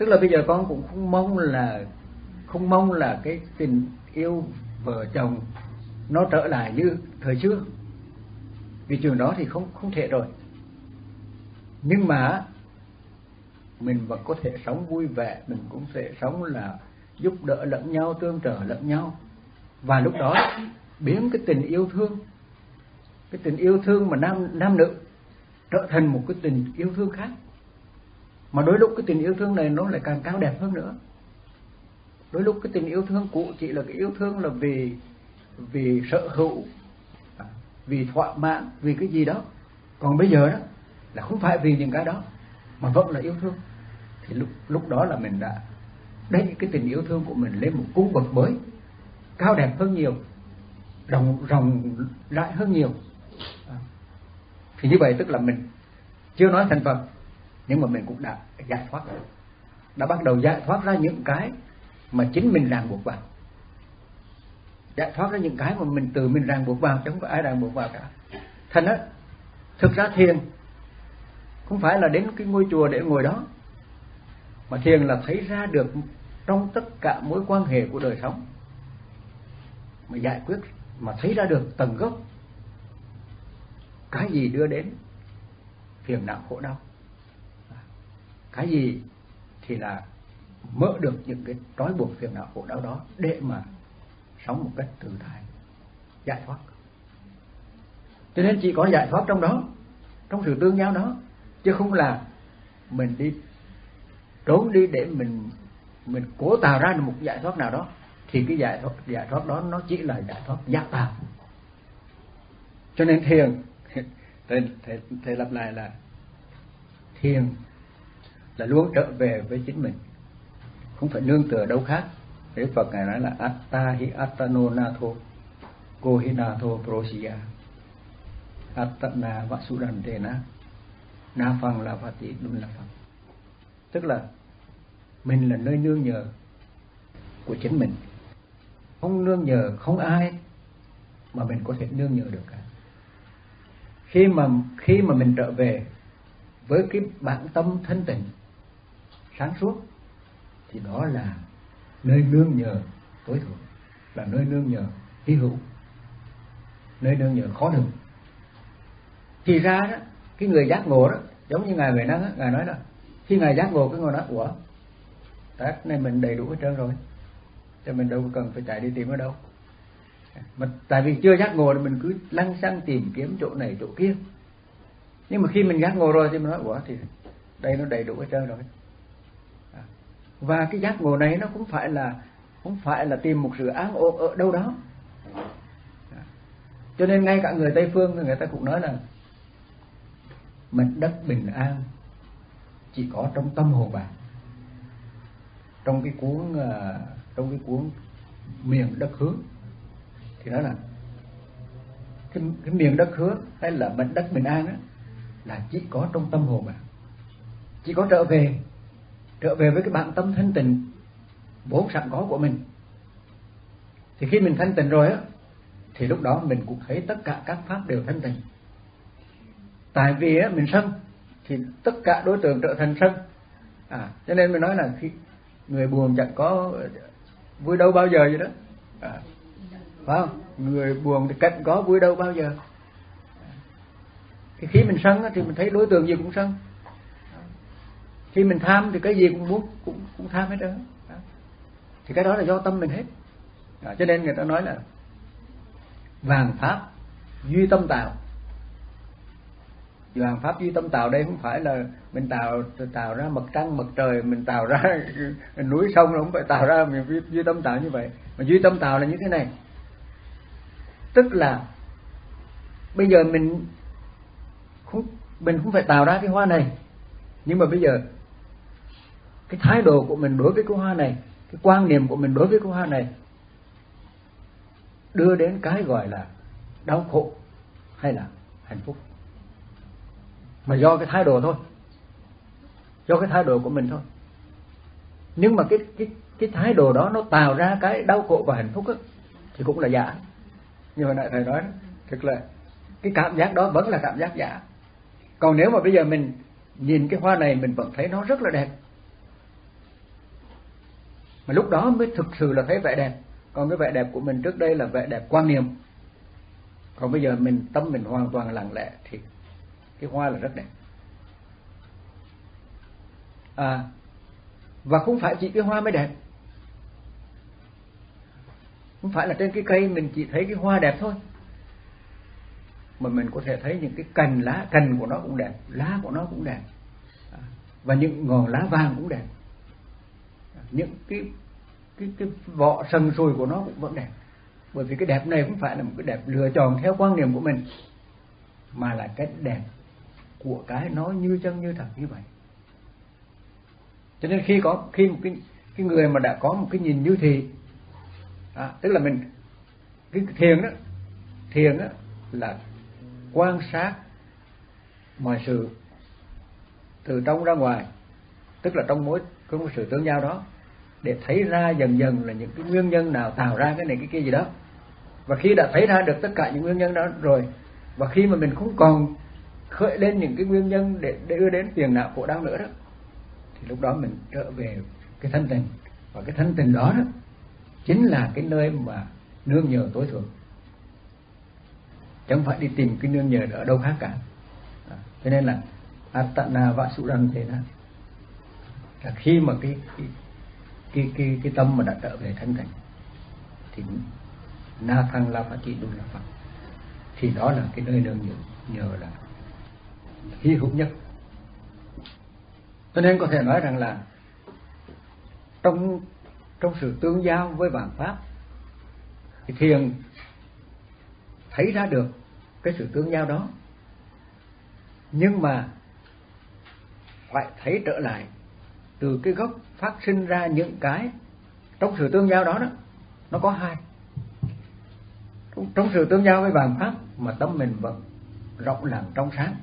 Tức là bây giờ con cũng không mong là không mong là cái tình yêu vợ chồng nó trở lại như thời xưa, vì trường đó thì không không thể rồi. Nhưng mà mình vẫn có thể sống vui vẻ, mình cũng thể sống là giúp đỡ lẫn nhau, tương trợ lẫn nhau, và lúc đó biến cái tình yêu thương, cái tình yêu thương mà nam nam nữ trở thành một cái tình yêu thương khác. Mà đôi lúc cái tình yêu thương này nó lại càng cao đẹp hơn nữa. Đôi lúc cái tình yêu thương cũ chỉ là cái yêu thương là vì vì sở hữu, vì thỏa mãn, vì cái gì đó. Còn bây giờ đó là không phải vì những cái đó, mà vẫn là yêu thương. Thì lúc lúc đó là mình đã đẩy cái tình yêu thương của mình lên một cung bậc mới, cao đẹp hơn nhiều, rộng rộng rãi hơn nhiều. Thì như vậy tức là mình chưa nói thành Phật, nhưng mà mình cũng đã giải thoát, đã bắt đầu giải thoát ra những cái mà chính mình ràng buộc vào, giải thoát ra những cái mà mình tự mình ràng buộc vào, chứ không có ai ràng buộc vào cả. Thành á, thực ra thiền không phải là đến cái ngôi chùa để ngồi đó, mà thiền là thấy ra được trong tất cả mối quan hệ của đời sống, mà giải quyết, mà thấy ra được tầng gốc cái gì đưa đến phiền não khổ đau, cái gì thì là mở được những cái trói buộc phiền não khổ đau đó để mà sống một cách tự tại, giải thoát. Cho nên chỉ có giải thoát trong đó, trong sự tương giao đó, chứ không là mình đi trốn đi để mình mình cố tạo ra được một giải thoát nào đó. Thì cái giải thoát, giải thoát đó nó chỉ là giải thoát giác tạo. Cho nên thiền, thầy, thầy, thầy lặp lại là thiền là luôn trở về với chính mình, không phải nương tựa đâu khác. Đức Phật Ngài nói là Atta hi attano natho kohinatho prosiya attana vasudantena na phang la phati đun la phang. Tức là mình là nơi nương nhờ của chính mình, không nương nhờ không ai mà mình có thể nương nhờ được cả. Khi mà khi mà mình trở về với cái bản tâm thanh tịnh sáng suốt, thì đó là nơi nương nhờ tối thượng, là nơi nương nhờ hy hữu, nơi nương nhờ khó được. Thì ra đó, cái người giác ngộ đó, giống như Ngài Huệ Năng á, Ngài nói đó, khi Ngài giác ngộ, cái người nói ủa, cái này mình đầy đủ hết trơn rồi, cho mình đâu cần phải chạy đi tìm ở đâu. Mà tại vì chưa giác ngộ thì mình cứ lăng xăng tìm kiếm chỗ này chỗ kia. Nhưng mà khi mình giác ngộ rồi thì mình nói ủa, thì đây nó đầy đủ hết trơn rồi. Và cái giác ngộ này nó cũng phải là không phải là tìm một sự an ổn ở đâu đó. Cho nên ngay cả người Tây phương người ta cũng nói là mảnh đất bình an chỉ có trong tâm hồn bạn. Trong cái cuốn trong cái cuốn Miền Đất Hứa thì nói là cái, cái miền đất hứa hay là mảnh đất bình an á, là chỉ có trong tâm hồn bạn. Chỉ có trở về trở về với cái bản tâm thanh tịnh vốn sẵn có của mình. Thì khi mình thanh tịnh rồi á, thì lúc đó mình cũng thấy tất cả các pháp đều thanh tịnh. Tại vì á, mình sân thì tất cả đối tượng trở thành sân. À, cho nên mình nói là khi người buồn chẳng có vui đâu bao giờ vậy đó. À, phải không? Người buồn thì cạnh có vui đâu bao giờ. Thì khi mình sân á, thì mình thấy đối tượng gì cũng sân. Khi mình tham thì cái gì cũng muốn cũng cũng tham hết trơn. Thì cái đó là do tâm mình hết. À, cho nên người ta nói là vàng pháp duy tâm tạo. Vàng pháp duy tâm tạo đây không phải là mình tạo tạo ra mặt trăng mặt trời, mình tạo ra núi sông, không phải tạo ra mình duy, duy tâm tạo như vậy. Mà duy tâm tạo là như thế này. Tức là bây giờ mình không mình không phải tạo ra cái hoa này, nhưng mà bây giờ cái thái độ của mình đối với cái hoa này, cái quan niệm của mình đối với cái hoa này đưa đến cái gọi là đau khổ hay là hạnh phúc, mà do cái thái độ thôi, do cái thái độ của mình thôi. Nhưng mà cái cái cái thái độ đó nó tạo ra cái đau khổ và hạnh phúc á, thì cũng là giả. Như hồi nãy thầy nói, thực là cái cảm giác đó vẫn là cảm giác giả. Còn nếu mà bây giờ mình nhìn cái hoa này mình vẫn thấy nó rất là đẹp, Mà lúc đó mới thực sự là thấy vẻ đẹp. Còn cái vẻ đẹp của mình trước đây là vẻ đẹp quan niệm. Còn bây giờ mình tâm mình hoàn toàn lặng lẽ thì cái hoa là rất đẹp. À, và không phải chỉ cái hoa mới đẹp. Không phải là trên cái cây mình chỉ thấy cái hoa đẹp thôi, mà mình có thể thấy những cái cành lá, cành của nó cũng đẹp, lá của nó cũng đẹp, và những ngọn lá vàng cũng đẹp, những cái cái cái vỏ sần sùi của nó cũng vẫn đẹp. Bởi vì cái đẹp này không phải là một cái đẹp lựa chọn theo quan niệm của mình, mà là cái đẹp của cái nó như chân như thật như vậy. Cho nên khi có khi một cái cái người mà đã có một cái nhìn như thì, à, tức là mình cái thiền đó, thiền đó là quan sát mọi sự từ trong ra ngoài, tức là trong mỗi cái sự tương giao đó, để thấy ra dần dần là những cái nguyên nhân nào tạo ra cái này cái kia gì đó. Và khi đã thấy ra được tất cả những nguyên nhân đó rồi, và khi mà mình không còn khởi lên những cái nguyên nhân để, để đưa đến phiền não khổ đau nữa đó, thì lúc đó mình trở về cái thanh tịnh. Và cái thanh tịnh đó, đó chính là cái nơi mà nương nhờ tối thượng, chẳng phải đi tìm cái nương nhờ ở đâu khác cả. À, cho nên là Atana Vasuran thế đó, là khi mà cái cái cái cái, cái tâm mà đã trở về thanh tịnh thì Na Thăng La Phật Chỉ Đun La Phật, thì đó là cái nơi nương nhờ, nhờ là hy hữu nhất. Cho nên có thể nói rằng là trong trong sự tương giao với vạn pháp thì thiền thấy ra được cái sự tương giao đó, nhưng mà phải thấy trở lại từ cái gốc phát sinh ra những cái trong sự tương giao đó đó, nó có hai. Trong, trong sự tương giao với vạn pháp mà tâm mình vẫn rộng lặng trong sáng,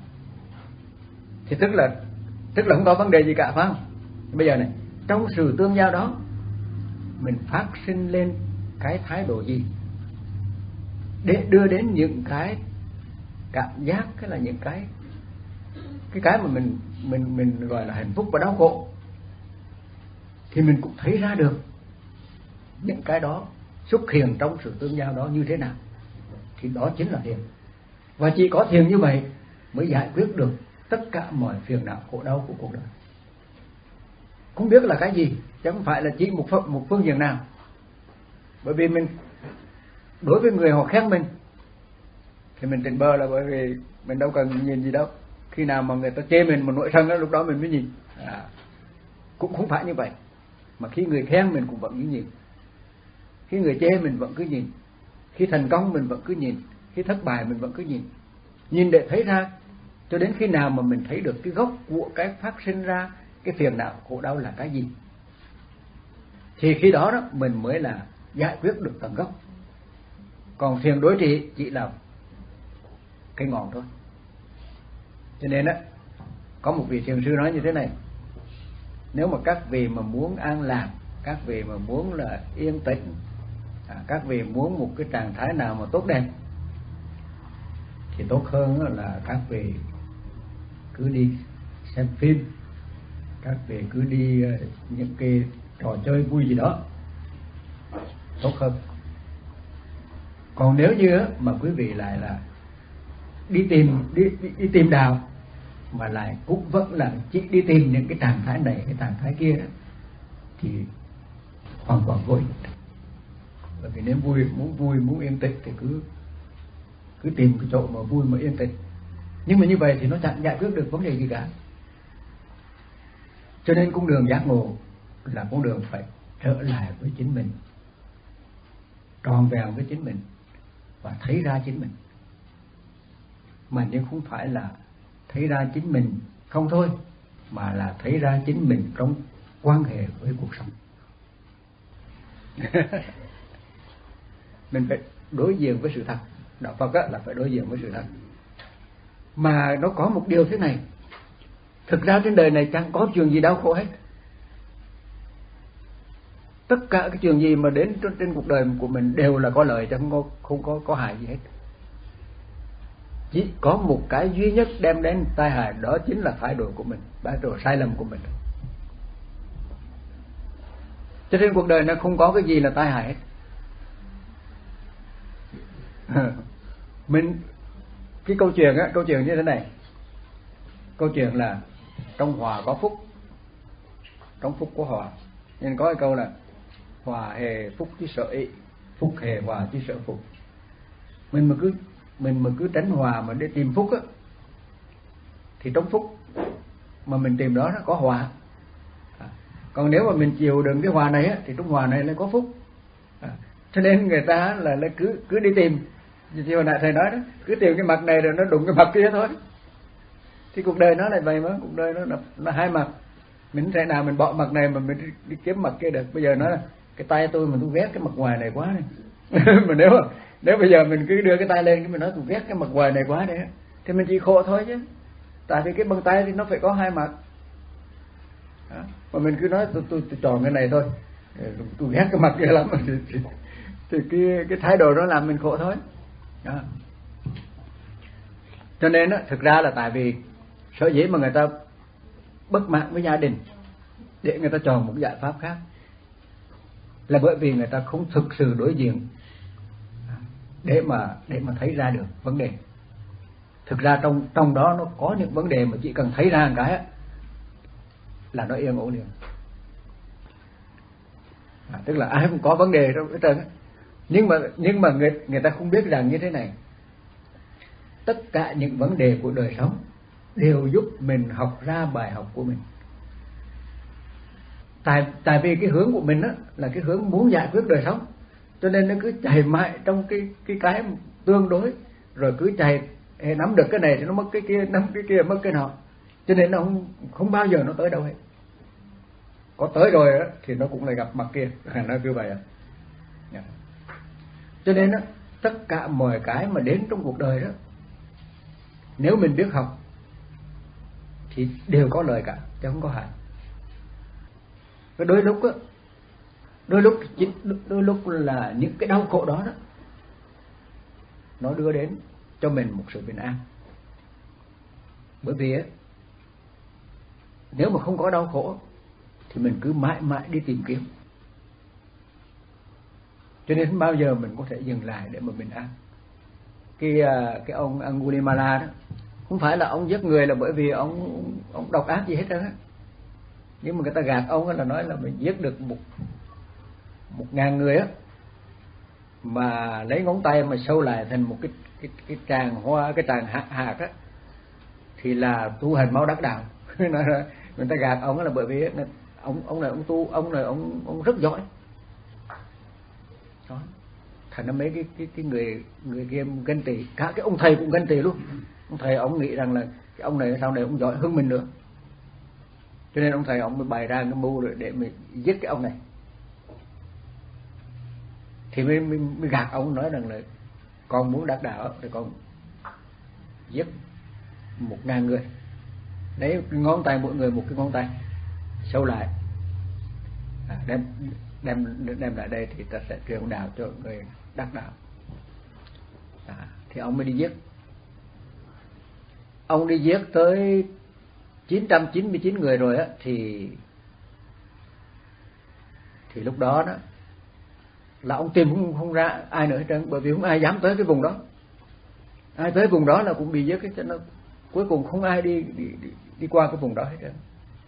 thì tức là tức là không có vấn đề gì cả, phải không? Bây giờ này, trong sự tương giao đó mình phát sinh lên cái thái độ gì để đưa đến những cái cảm giác, cái là những cái cái cái mà mình mình mình gọi là hạnh phúc và đau khổ, thì mình cũng thấy ra được những cái đó xuất hiện trong sự tương giao đó như thế nào. Thì đó chính là thiền. Và chỉ có thiền như vậy mới giải quyết được tất cả mọi phiền não khổ đau của cuộc đời. Không biết là cái gì, chứ không phải là chỉ một phương, một phương diện nào. Bởi vì mình đối với người họ khen mình thì mình tỉnh bơ, là bởi vì mình đâu cần nhìn gì đâu. Khi nào mà người ta chê mình một nỗi sân đó, lúc đó mình mới nhìn. À, cũng không phải như vậy. Mà khi người khen mình cũng vẫn cứ nhìn, khi người chê mình vẫn cứ nhìn, khi thành công mình vẫn cứ nhìn, khi thất bại mình vẫn cứ nhìn. Nhìn để thấy ra, cho đến khi nào mà mình thấy được cái gốc của cái phát sinh ra cái phiền não khổ đau là cái gì, thì khi đó đó mình mới là giải quyết được tận gốc. Còn thiền đối trị chỉ là cái ngọn thôi. Cho nên á, có một vị thiền sư nói như thế này: nếu mà các vị mà muốn an lạc, các vị mà muốn là yên tĩnh, à, các vị muốn một cái trạng thái nào mà tốt đẹp, thì tốt hơn là các vị cứ đi xem phim, các vị cứ đi những cái trò chơi vui gì đó, tốt hơn. Còn nếu như mà quý vị lại là đi tìm đi, đi, đi tìm đạo, mà lại cũng vẫn là chỉ đi tìm những cái trạng thái này, cái trạng thái kia đó, thì hoàn toàn vô ích. Bởi vì nếu vui, muốn vui, muốn yên tĩnh thì cứ cứ tìm cái chỗ mà vui mà yên tĩnh. Nhưng mà như vậy thì nó chẳng giải quyết được vấn đề gì cả. Cho nên con đường giác ngộ là con đường phải trở lại với chính mình, tròn vẹn với chính mình, và thấy ra chính mình. Mà nhưng không phải là thấy ra chính mình không thôi, mà là thấy ra chính mình trong quan hệ với cuộc sống. Mình phải đối diện với sự thật. Đạo Phật là phải đối diện với sự thật. Mà nó có một điều thế này: thực ra trên đời này chẳng có chuyện gì đau khổ hết. Tất cả cái chuyện gì mà đến trên cuộc đời của mình đều là có lợi, chứ không có không có có hại gì hết. Chỉ có một cái duy nhất đem đến tai hại, đó chính là thái độ của mình, thái độ sai lầm của mình. Cho nên cuộc đời nó không có cái gì là tai hại hết. Mình cái câu chuyện á, câu chuyện như thế này. Câu chuyện là trong hòa có phúc, trong phúc có hòa. Nên có cái câu là hòa hề phúc chứ sợ ý, phúc hề hòa chứ sợ phúc. Mình mà cứ mình mà cứ tránh hòa mà để tìm phúc á, thì trong phúc mà mình tìm đó nó có hòa. À, còn nếu mà mình chịu đựng cái hòa này á, thì trong hòa này lại có phúc. À, cho nên người ta là, là cứ cứ đi tìm, như hồi nãy thầy nói đó, cứ tìm cái mặt này rồi nó đụng cái mặt kia thôi. Thì cuộc đời nó lại vậy mà, cuộc đời nó là, là hai mặt. Mình thể nào mình bỏ mặt này mà mình đi, đi kiếm mặt kia được. Bây giờ nói là cái tay tôi mà tôi ghét cái mặt ngoài này quá này. Mà nếu mà nếu bây giờ mình cứ đưa cái tay lên cái mình nói tôi ghét cái mặt ngoài này quá đấy, thì mình chỉ khổ thôi chứ. Tại vì cái bàn tay thì nó phải có hai mặt. Đó. Mà mình cứ nói tôi, tôi, tôi chọn cái này thôi, tôi ghét cái mặt kia lắm, thì, thì, thì cái, cái thái độ đó làm mình khổ thôi. Đó. Cho nên á, thực ra là tại vì sở dĩ mà người ta bất mãn với gia đình để người ta chọn một giải pháp khác là bởi vì người ta không thực sự đối diện để mà để mà thấy ra được vấn đề. Thực ra trong trong đó nó có những vấn đề mà chỉ cần thấy ra một cái á, là nó yên ổn liền. À, tức là ai cũng có vấn đề trong cái trơn á, nhưng mà nhưng mà người người ta không biết rằng như thế này, tất cả những vấn đề của đời sống đều giúp mình học ra bài học của mình. Tại tại vì cái hướng của mình á là cái hướng muốn giải quyết đời sống, cho nên nó cứ chạy mãi trong cái cái cái tương đối, rồi cứ chạy nắm được cái này thì nó mất cái kia, nắm cái kia mất cái nọ, cho nên nó không không bao giờ nó tới đâu hết. Có tới rồi á thì nó cũng lại gặp mặt kia, nó cứ vậy. À. Cho nên á, tất cả mọi cái mà đến trong cuộc đời đó, nếu mình biết học thì đều có lợi cả, chứ không có hại. Cái đôi lúc á, đôi lúc đôi lúc là những cái đau khổ đó đó, nó đưa đến cho mình một sự bình an. Bởi vì á, nếu mà không có đau khổ thì mình cứ mãi mãi đi tìm kiếm, cho nên không bao giờ mình có thể dừng lại để mà bình an. Cái cái ông Angulimala đó, không phải là ông giết người là bởi vì ông ông độc ác gì hết trơn á, nhưng mà người ta gạt ông là nói là mình giết được một một ngàn người á, mà lấy ngón tay mà sâu lại thành một cái cái cái tràng hoa, cái tràng hạt hạt á, thì là tu hành máu đắc đạo. Người ta gạt ông là bởi vì ông ông này ông tu, ông này ông ông rất giỏi. Đó. Thành ra mấy cái cái cái người người kia ganh tị, cả cái ông thầy cũng ganh tị luôn. Ông thầy ông nghĩ rằng là cái ông này sau này ông giỏi hơn mình nữa, cho nên ông thầy ông mới bày ra cái mưu rồi để mình giết cái ông này. Thì mới, mới, mới gạt ông, nói rằng là con muốn đắc đạo thì con giết một ngàn người, lấy cái ngón tay mỗi người một cái ngón tay sâu lại, à, đem đem đem lại đây thì ta sẽ truyền đạo cho người đắc đạo. À, thì ông mới đi giết. Ông đi giết tới chín trăm chín mươi chín người rồi á, thì thì lúc đó đó là ông tìm không, không ra ai nữa hết trơn, bởi vì không ai dám tới cái vùng đó. Ai tới vùng đó là cũng bị giết cái, cho nó cuối cùng không ai đi đi đi, đi qua cái vùng đó hết trơn.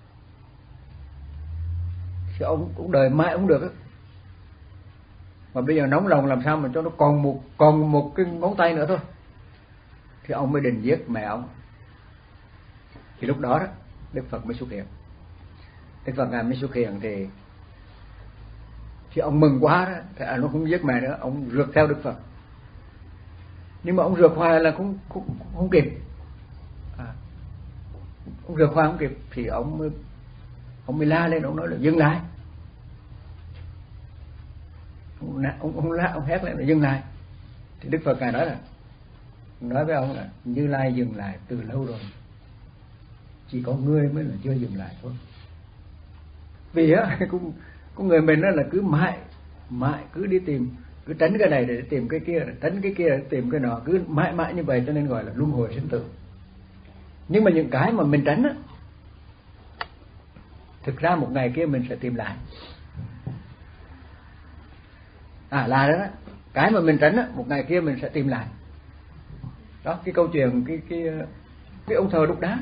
Thì ông cũng đời mãi cũng được á. Mà bây giờ nóng lòng làm sao mà cho nó còn một còn một cái ngón tay nữa thôi, thì ông mới định giết mẹ ông. Thì lúc đó đó Đức Phật mới xuất hiện. Đức Phật ngài mới xuất hiện thì thì ông mừng quá đó, thì à, nó không giết mẹ nữa, ông rượt theo Đức Phật. Nhưng mà ông rượt hoài là cũng không, không, không kịp. À, ông rượt hoài không kịp thì ông mới ông mới la lên, ông nói là dừng lại. Ông ông ông, la, ông hét lên là dừng lại. Thì Đức Phật ngài nói là nói với ông là Như Lai dừng lại từ lâu rồi, chỉ có ngươi mới là chưa dừng lại thôi. Vì á cũng con người mình đó là cứ mãi mãi cứ đi tìm, cứ tránh cái này để tìm cái kia, tránh cái kia để tìm cái nọ, cứ mãi mãi như vậy, cho nên gọi là luân hồi sinh tử. Nhưng mà những cái mà mình tránh á, thực ra một ngày kia mình sẽ tìm lại. À là đó, đó. Cái mà mình tránh á, một ngày kia mình sẽ tìm lại. Đó, cái câu chuyện cái cái cái ông thờ đục đá,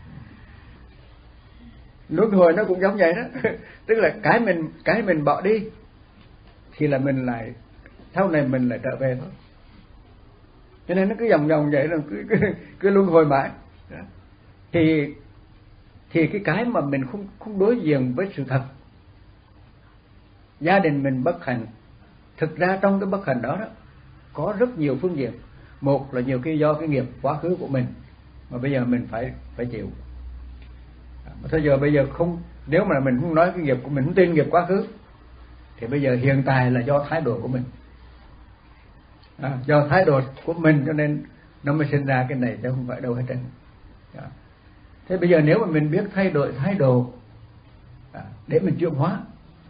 luân hồi nó cũng giống vậy đó. Tức là cái mình cái mình bỏ đi thì là mình lại sau này mình lại trở về thôi. Cho nên nó cứ vòng vòng vậy, là cứ, cứ, cứ luân hồi mãi. Đó. Thì thì cái cái mà mình không không đối diện với sự thật, gia đình mình bất hạnh, thực ra trong cái bất hạnh đó, đó có rất nhiều phương diện. Một là nhiều khi do cái nghiệp quá khứ của mình mà bây giờ mình phải phải chịu. Mà thôi giờ bây giờ không, nếu mà mình không nói cái nghiệp của mình, không tin nghiệp quá khứ, thì bây giờ hiện tại là do thái độ của mình, à, do thái độ của mình cho nên nó mới sinh ra cái này chứ không phải đâu hết trơn. Thế bây giờ nếu mà mình biết thay đổi thái độ à, để mình chuyển hóa,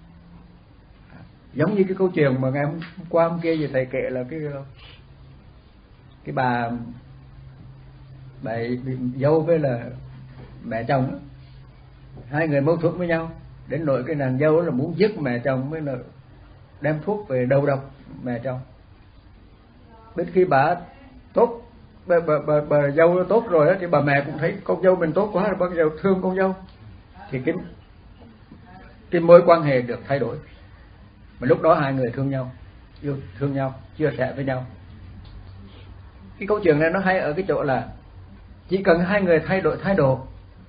à, giống như cái câu chuyện mà ngày hôm qua hôm kia gì thầy kể là cái cái bà bà dâu với là mẹ chồng đó, hai người mâu thuẫn với nhau đến nỗi cái nàng dâu là muốn giết mẹ chồng, mới là đem thuốc về đầu độc mẹ chồng. Đến khi bà tốt, bà, bà, bà, bà dâu tốt rồi đó, thì bà mẹ cũng thấy con dâu mình tốt quá rồi, bắt đầu thương con dâu, thì cái cái mối quan hệ được thay đổi. Mà lúc đó hai người thương nhau, yêu thương nhau, chia sẻ với nhau. Cái câu chuyện này nó hay ở cái chỗ là chỉ cần hai người thay đổi thái độ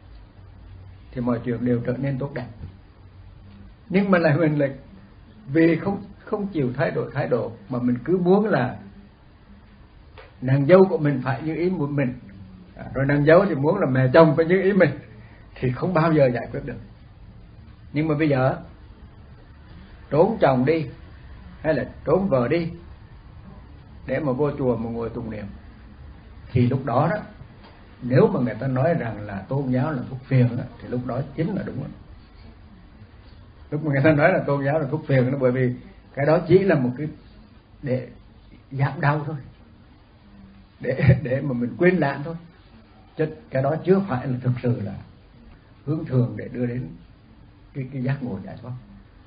thì mọi chuyện đều trở nên tốt đẹp. Nhưng mà lại mình lại vì không không chịu thay đổi thái độ mà mình cứ muốn là nàng dâu của mình phải như ý của mình, à, rồi nàng dâu thì muốn là mẹ chồng phải như ý mình, thì không bao giờ giải quyết được. Nhưng mà bây giờ trốn chồng đi hay là trốn vợ đi để mà vô chùa mà ngồi tụng niệm, thì lúc đó đó, nếu mà người ta nói rằng là tôn giáo là thuốc phiền đó, thì lúc đó chính là đúng rồi. Lúc mà người ta nói là tôn giáo là thuốc phiền đó, bởi vì cái đó chỉ là một cái để giảm đau thôi, để để mà mình quên lãng thôi, chứ cái đó chưa phải là thực sự là hướng thường để đưa đến cái cái giác ngộ giải thoát.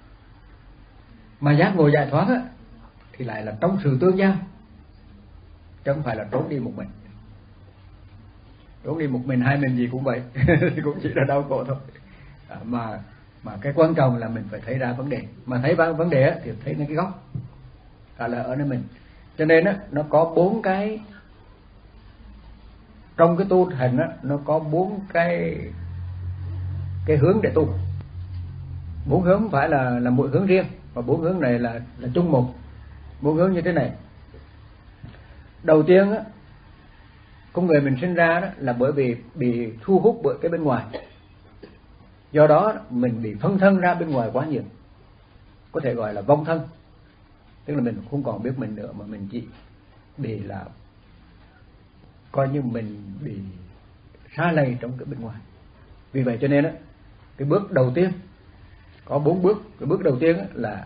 Mà giác ngộ giải thoát á, thì lại là trong sự tương giao, chứ không phải là trốn đi một mình. Trốn đi một mình, hai mình gì cũng vậy, cũng chỉ là đau khổ thôi. À, mà mà cái quan trọng là mình phải thấy ra vấn đề, mà thấy ra vấn đề á, thì thấy đến cái gốc à, là ở nơi mình. Cho nên á, nó có bốn cái trong cái tu hành á, nó có bốn cái cái hướng để tu. Bốn hướng không phải là là mỗi hướng riêng, mà bốn hướng này là là chung một. Bốn hướng như thế này. Đầu tiên á, con người mình sinh ra đó là bởi vì bị thu hút bởi cái bên ngoài, do đó mình bị phân thân ra bên ngoài quá nhiều, có thể gọi là vong thân, tức là mình không còn biết mình nữa, mà mình chỉ bị là coi như mình bị xa lầy trong cái bên ngoài. Vì vậy cho nên á, cái bước đầu tiên có bốn bước. Cái bước đầu tiên á là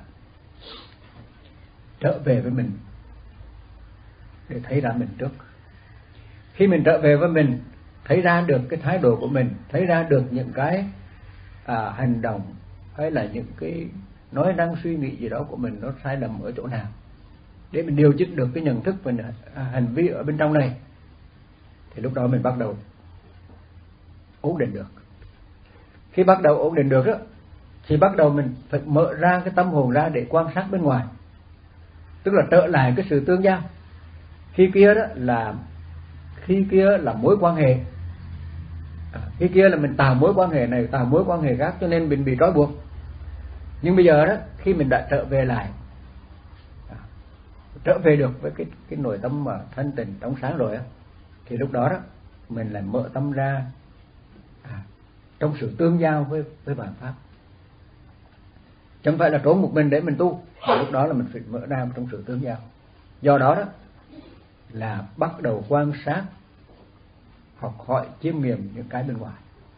trở về với mình để thấy ra mình trước. Khi mình trở về với mình, thấy ra được cái thái độ của mình, thấy ra được những cái à, hành động hay là những cái nói năng suy nghĩ gì đó của mình nó sai lầm ở chỗ nào, để mình điều chỉnh được cái nhận thức và hành vi ở bên trong này, thì lúc đó mình bắt đầu ổn định được. Khi bắt đầu ổn định được đó, thì bắt đầu mình phải mở ra cái tâm hồn ra để quan sát bên ngoài, tức là trở lại cái sự tương giao. Khi kia đó là khi kia là mối quan hệ, à, khi kia là mình tạo mối quan hệ này, tạo mối quan hệ khác, cho nên mình bị trói buộc. Nhưng bây giờ đó, khi mình đã trở về lại, à, trở về được với cái cái nội tâm mà thanh tịnh trong sáng rồi á, thì lúc đó đó mình lại mở tâm ra à, trong sự tương giao với với vạn pháp, chẳng phải là trốn một mình để mình tu. Lúc đó là mình phải mở ra trong sự tương giao. Do đó đó là bắt đầu quan sát, học hỏi, chiêm nghiệm những cái bên ngoài.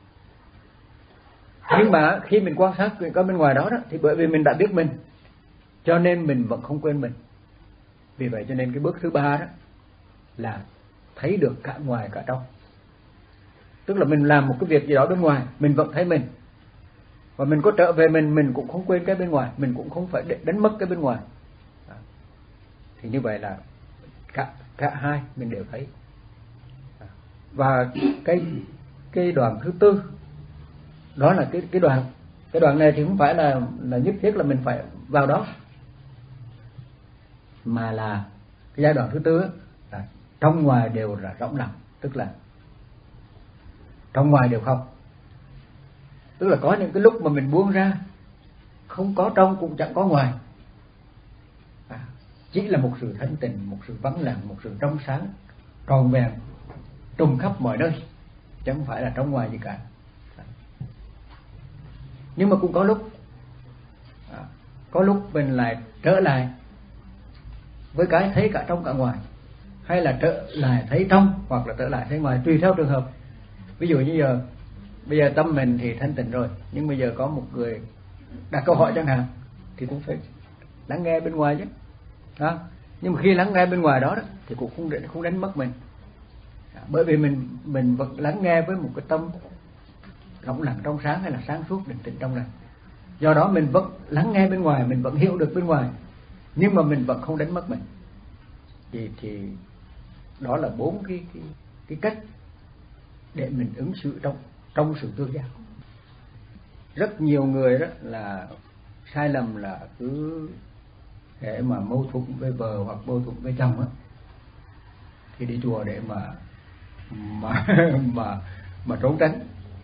Nhưng mà khi mình quan sát những cái bên ngoài đó, đó thì bởi vì mình đã biết mình, cho nên mình vẫn không quên mình. Vì vậy cho nên cái bước thứ ba đó là thấy được cả ngoài cả trong. Tức là mình làm một cái việc gì đó bên ngoài, mình vẫn thấy mình, và mình có trở về mình, mình cũng không quên cái bên ngoài, mình cũng không phải đánh mất cái bên ngoài. Thì như vậy là cả cả hai mình đều thấy. Và cái cái đoạn thứ tư đó là cái cái đoạn cái đoạn này thì không phải là là nhất thiết là mình phải vào đó, mà là cái giai đoạn thứ tư ấy, là trong ngoài đều là rỗng lặng, tức là trong ngoài đều không. Tức là có những cái lúc mà mình buông ra, không có trong cũng chẳng có ngoài, à, chỉ là một sự thanh tịnh, một sự vắng lặng, một sự trong sáng tròn vẹn trùng khắp mọi nơi, chứ không phải là trong ngoài gì cả. Nhưng mà cũng có lúc à, có lúc mình lại trở lại với cái thấy cả trong cả ngoài, hay là trở lại thấy trong hoặc là trở lại thấy ngoài, tùy theo trường hợp. Ví dụ như giờ bây giờ tâm mình thì thanh tịnh rồi, nhưng bây giờ có một người đặt câu hỏi chẳng hạn, thì cũng phải lắng nghe bên ngoài chứ đó. Nhưng mà khi lắng nghe bên ngoài đó, đó thì cũng không đánh, không đánh mất mình, bởi vì mình mình vẫn lắng nghe với một cái tâm rộng lặng trong sáng, hay là sáng suốt định tĩnh trong này. Do đó mình vẫn lắng nghe bên ngoài, mình vẫn hiểu được bên ngoài, nhưng mà mình vẫn không đánh mất mình. Thì thì đó là bốn cái cái cái cách để mình ứng xử trong trong sự tương giao. Rất nhiều người đó là sai lầm là cứ để mà mâu thuẫn với vợ hoặc mâu thuẫn với chồng á, thì đi chùa để mà mà mà mà trốn tránh.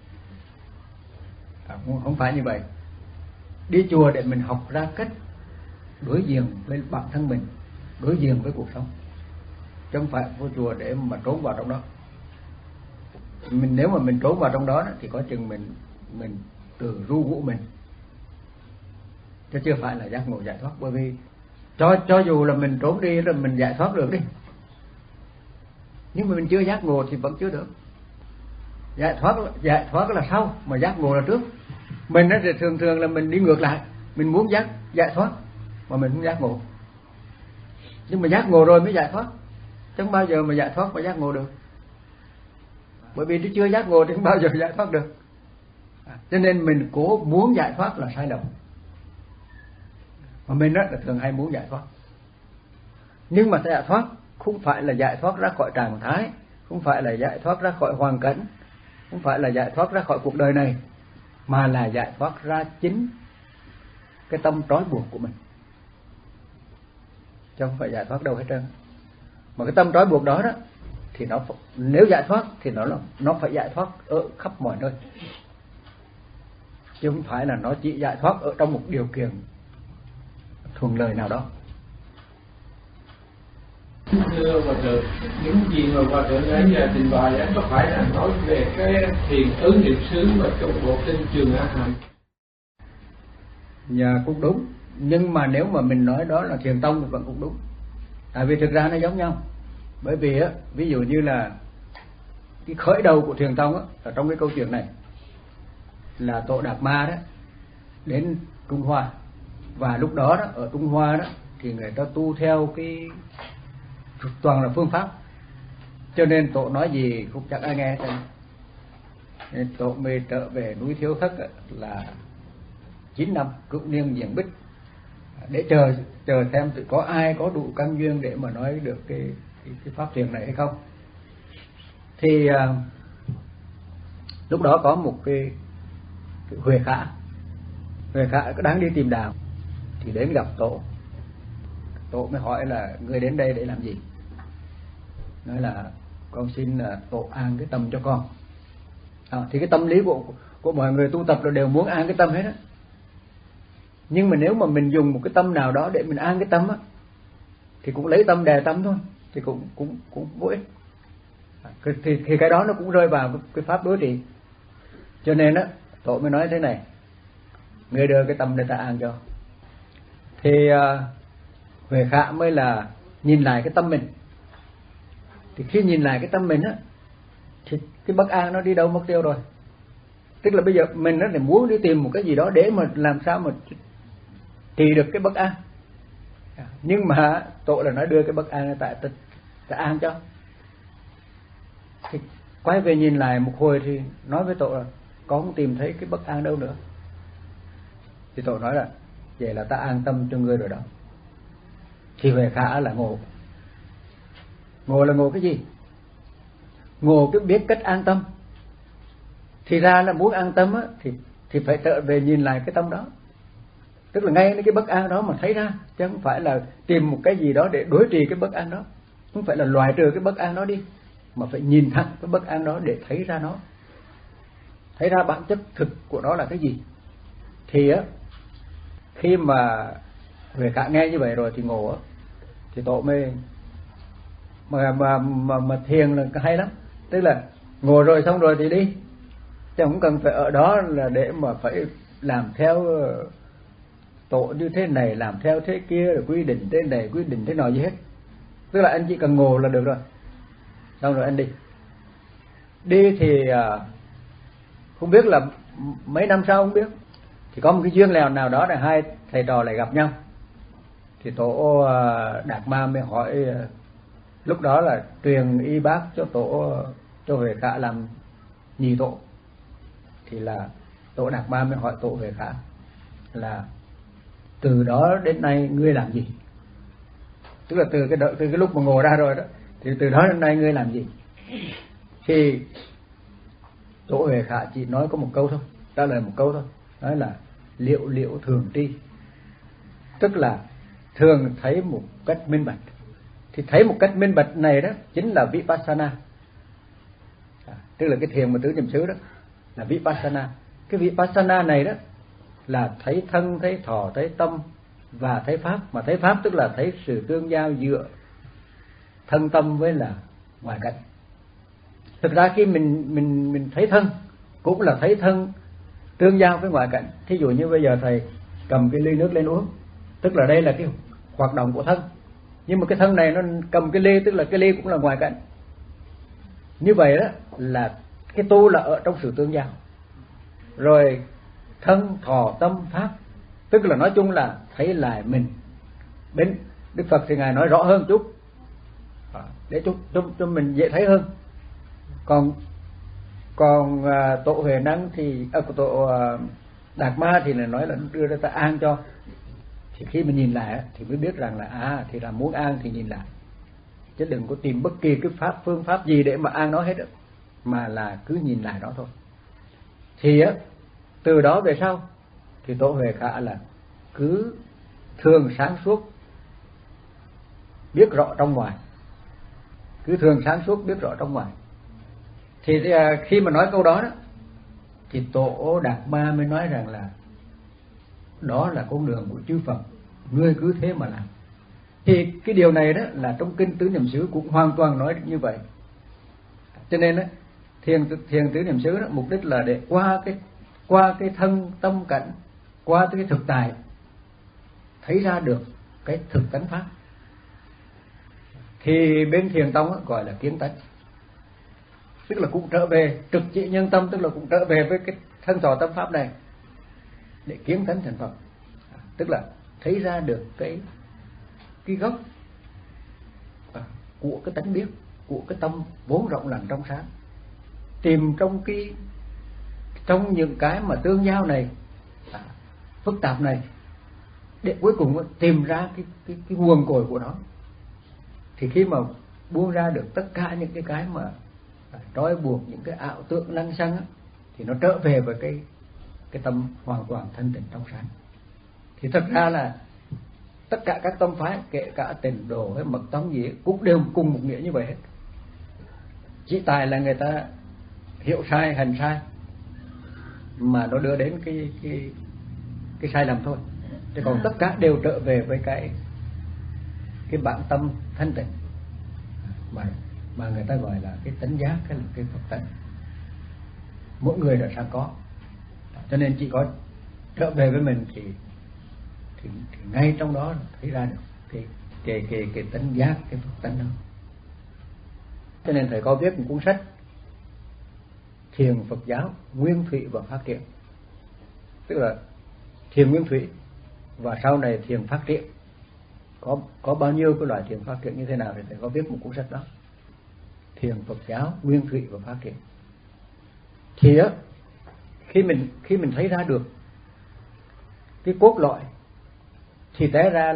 À, không, không phải như vậy. Đi chùa để mình học ra cách đối diện với bản thân mình, đối diện với cuộc sống, chứ không phải vô chùa để mà trốn vào trong đó. Mình nếu mà mình trốn vào trong đó thì có chừng mình mình tự ru rũ mình, chứ chưa phải là giác ngộ giải thoát. Bởi vì cho cho dù là mình trốn đi rồi mình giải thoát được đi, nhưng mà mình chưa giác ngộ thì vẫn chưa được. Giải thoát giải thoát là sau, mà giác ngộ là trước. Mình đó thì thường thường là mình đi ngược lại, mình muốn giác giải thoát mà mình không giác ngộ. Nhưng mà giác ngộ rồi mới giải thoát, chứ không bao giờ mà giải thoát mà giác ngộ được. Bởi vì nó chưa giác ngộ thì không bao giờ giải thoát được. Cho nên mình cố muốn giải thoát là sai lầm. Mà mình rất là thường hay muốn giải thoát. Nhưng mà giải thoát không phải là giải thoát ra khỏi trạng thái, không phải là giải thoát ra khỏi hoàn cảnh, không phải là giải thoát ra khỏi cuộc đời này, mà là giải thoát ra chính cái tâm trói buộc của mình, chứ không phải giải thoát đâu hết trơn. Mà cái tâm trói buộc đó đó thì nó nếu giải thoát thì nó nó phải giải thoát ở khắp mọi nơi, chứ không phải là nó chỉ giải thoát ở trong một điều kiện thuận lợi nào đó. Thưa Hòa Thượng, những gì mà Hòa Thượng đã trình bày có phải là nói về cái thiền tứ niệm xứ mà trong bộ kinh Trường A Hàm? Dạ cũng đúng, nhưng mà nếu mà mình nói đó là thiền tông thì vẫn cũng đúng. Tại vì thực ra nó giống nhau. Bởi vì á, ví dụ như là cái khởi đầu của thiền tông á, ở trong cái câu chuyện này là Tổ Đạt Ma đó đến Trung Hoa, và lúc đó đó ở Trung Hoa đó thì người ta tu theo cái toàn là phương pháp, cho nên Tổ nói gì cũng chẳng ai nghe. Nên Tổ mê trở về núi Thiếu Thất là chín năm cựu niên diễn bích, để chờ chờ xem có ai có đủ căn duyên để mà nói được cái cái, cái pháp thiền này hay không. Thì uh, lúc đó có một cái, cái Huệ Khả Huệ Khả có đáng đi tìm đạo, thì đến gặp Tổ. Tổ mới hỏi là người đến đây để làm gì? Nói là con xin là Tổ an cái tâm cho con. À, thì cái tâm lý của của mọi người tu tập là đều muốn an cái tâm hết á. Nhưng mà nếu mà mình dùng một cái tâm nào đó để mình an cái tâm á, thì cũng lấy tâm đè tâm thôi, thì cũng cũng cũng vô ích. À, thì thì cái đó nó cũng rơi vào cái pháp đối trị. Cho nên á, Tổ mới nói thế này: người đưa cái tâm để ta an cho. Thì uh, Huệ Khả mới là nhìn lại cái tâm mình. Thì khi nhìn lại cái tâm mình á, thì cái bất an nó đi đâu mất tiêu rồi. Tức là bây giờ mình nó lại muốn đi tìm một cái gì đó để mà làm sao mà trị được cái bất an. Nhưng mà Tổ là nói đưa cái bất an tại ta, ta an cho. Thì quay về nhìn lại một hồi thì nói với Tổ là con không tìm thấy cái bất an đâu nữa. Thì Tổ nói là vậy là ta an tâm cho ngươi rồi đó. thì huệ khả là ngộ. Ngộ là ngộ cái gì? Ngộ cái biết cách an tâm. Thì ra là muốn an tâm á, thì thì phải trở về nhìn lại cái tâm đó. Tức là ngay cái bất an đó mà thấy ra, chứ không phải là tìm một cái gì đó để đối trị cái bất an đó, không phải là loại trừ cái bất an đó đi, mà phải nhìn thẳng cái bất an đó để thấy ra nó, thấy ra bản chất thực của nó là cái gì. Thì á, khi mà huệ khả nghe như vậy rồi thì ngộ á, thì tổ mê mà mà mà mà thiền là hay lắm. Tức là ngồi rồi xong rồi thì đi, chứ không cần phải ở đó là để mà phải làm theo tổ như thế này, làm theo thế kia, rồi quy định thế này, quy định thế nào gì hết. Tức là anh chỉ cần ngồi là được rồi, xong rồi anh đi. Đi thì không biết là mấy năm sau không biết, thì có một cái duyên lèo nào đó là hai thầy trò lại gặp nhau. Thì tổ Đạt Ma mới hỏi, lúc đó là truyền y bác cho tổ cho huệ khả làm nhị tổ, thì là tổ Đạt Ma mới hỏi tổ huệ khả là từ đó đến nay ngươi làm gì? Tức là từ cái đợi, từ cái lúc mà ngồi ra rồi đó, thì từ đó đến nay ngươi làm gì? Thì tổ huệ khả chỉ nói có một câu thôi, trả lời một câu thôi, nói là liệu liệu thường tri. Tức là thường thấy một cách minh bạch. Thì thấy một cách minh bạch này đó chính là Vipassana. À, tức là cái thiền mà tứ niệm xứ đó là Vipassana. Cái Vipassana này đó là thấy thân, thấy thọ, thấy tâm và thấy pháp. Mà thấy pháp tức là thấy sự tương giao giữa thân tâm với là ngoại cảnh. Thực ra khi mình mình mình thấy thân cũng là thấy thân tương giao với ngoại cảnh. Thí dụ như bây giờ thầy cầm cái ly nước lên uống, tức là đây là cái hoạt động của thân. Nhưng mà cái thân này nó cầm cái ly, tức là cái ly cũng là ngoại cảnh. Như vậy đó là cái tu là ở trong sự tương giao. Rồi thân, thọ, tâm, pháp, tức là nói chung là thấy lại mình. Bên Đức Phật thì Ngài nói rõ hơn chút, để cho, cho, cho mình dễ thấy hơn. Còn còn à, tổ Huệ Năng thì à, tổ à, Đạt Ma thì là nói là đưa ra ta an cho. Thì khi mình nhìn lại thì mới biết rằng là à thì là muốn an thì nhìn lại, chứ đừng có tìm bất kỳ cái pháp phương pháp gì để mà an nó hết, mà là cứ nhìn lại nó thôi. Thì á, từ đó về sau thì tổ Huệ Khả là cứ thường sáng suốt biết rõ trong ngoài, cứ thường sáng suốt biết rõ trong ngoài. Thì khi mà nói câu đó đó thì tổ Đạt Ma mới nói rằng là đó là con đường của chư Phật, ngươi cứ thế mà làm. Thì cái điều này đó là trong kinh tứ niệm xứ cũng hoàn toàn nói như vậy. Cho nên đó, thiền thiền tứ niệm xứ đó mục đích là để qua cái qua cái thân tâm cảnh, qua cái thực tại thấy ra được cái thực tánh pháp. Thì bên thiền tông đó, gọi là kiến tánh, tức là cũng trở về trực trị nhân tâm, tức là cũng trở về với cái thân thọ tâm pháp này để kiến tánh thành Phật. Tức là thấy ra được cái cái gốc của cái tánh biết, của cái tâm vốn rộng lặng trong sáng, tìm trong cái trong những cái mà tương giao này, à, phức tạp này, để cuối cùng tìm ra cái cái cái nguồn cội của nó. Thì khi mà buông ra được tất cả những cái cái mà trói buộc, những cái ảo tượng lăng xăng á, thì nó trở về với cái cái tâm hoàn toàn thanh tịnh trong sáng. Thì thật ra là tất cả các tông phái, kể cả Tịnh Độ hay Mật Tông gì cũng đều cùng một nghĩa như vậy hết. Chỉ tại là người ta hiểu sai, hành sai mà nó đưa đến cái cái cái sai lầm thôi. Chứ còn tất cả đều trở về với cái cái bản tâm thanh tịnh mà mà người ta gọi là cái tánh giác, cái là cái Phật tánh. Mỗi người đều sẵn có. Cho nên chỉ có trở về với mình thì thì, thì ngay trong đó thấy ra được cái cái cái cái tánh giác, cái Phật tánh đó. Cho nên thầy có viết một cuốn sách Thiền Phật giáo nguyên thủy và phát triển, tức là thiền nguyên thủy và sau này thiền phát triển, có có bao nhiêu cái loại thiền phát triển như thế nào thì thầy có viết một cuốn sách đó, Thiền Phật giáo nguyên thủy và phát triển. Thì á, khi mình khi mình thấy ra được cái cốt lõi thì té ra là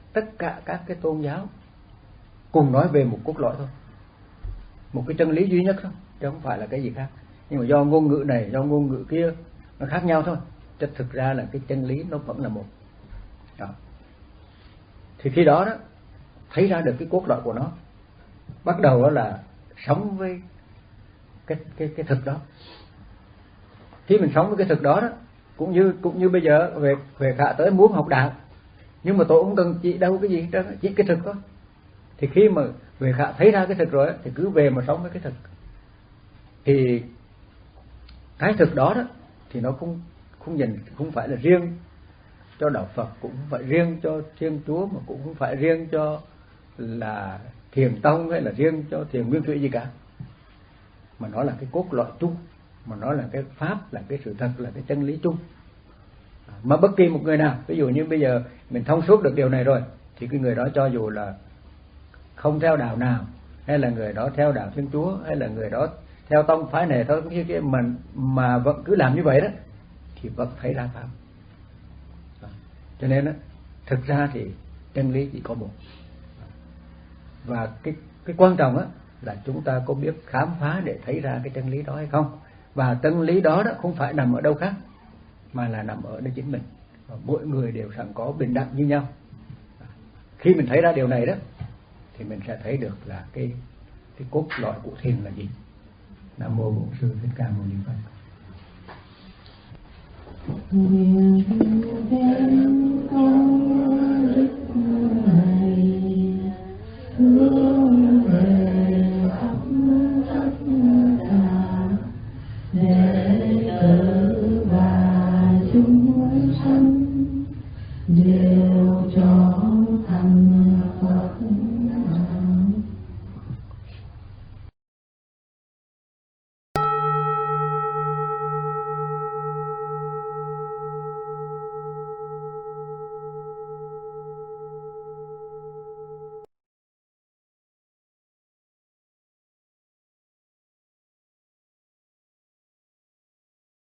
tất cả các cái tôn giáo cùng nói về một cốt lõi thôi, một cái chân lý duy nhất thôi, chứ không phải là cái gì khác. Nhưng mà do ngôn ngữ này, do ngôn ngữ kia nó khác nhau thôi, chứ thực ra là cái chân lý nó vẫn là một. Đó. Thì khi đó đó thấy ra được cái cốt lõi của nó, bắt đầu đó là sống với cái cái cái thực đó. Khi mình sống với cái thực đó đó, cũng như cũng như bây giờ về về Khả tới muốn học đạo, nhưng mà tôi không cần chỉ đâu cái gì đó, chỉ cái thực thôi. Thì khi mà về Khả thấy ra cái thực rồi thì cứ về mà sống với cái thực. Thì cái thực đó đó thì nó không không nhìn không phải là riêng cho đạo Phật, cũng không phải riêng cho Thiên Chúa, mà cũng không phải riêng cho là Thiền Tông hay là riêng cho Thiền Nguyên Thủy gì cả, mà nó là cái cốt lõi chung, mà nó là cái pháp, là cái sự thật, là cái chân lý chung. Mà bất kỳ một người nào, ví dụ như bây giờ mình thông suốt được điều này rồi, thì cái người đó cho dù là không theo đạo nào, hay là người đó theo đạo Thiên Chúa, hay là người đó theo tông phái này thôi, cái cái mà mà vẫn cứ làm như vậy đó, thì vẫn thấy ra pháp. Cho nên đó, thực ra thì chân lý chỉ có một. Và cái cái quan trọng á là chúng ta có biết khám phá để thấy ra cái chân lý đó hay không. Và chân lý đó đó không phải nằm ở đâu khác, mà là nằm ở nơi chính mình. Và mỗi người đều sẵn có bình đẳng như nhau. Khi mình thấy ra điều này đó, thì mình sẽ thấy được là cái cái cốt lõi của thiền là gì. Nam mô Bổn Sư Thích Ca Mâu Ni Phật. Nguyện đem công đức này hướng về khắp tất cả đệ tử và chúng sanh đều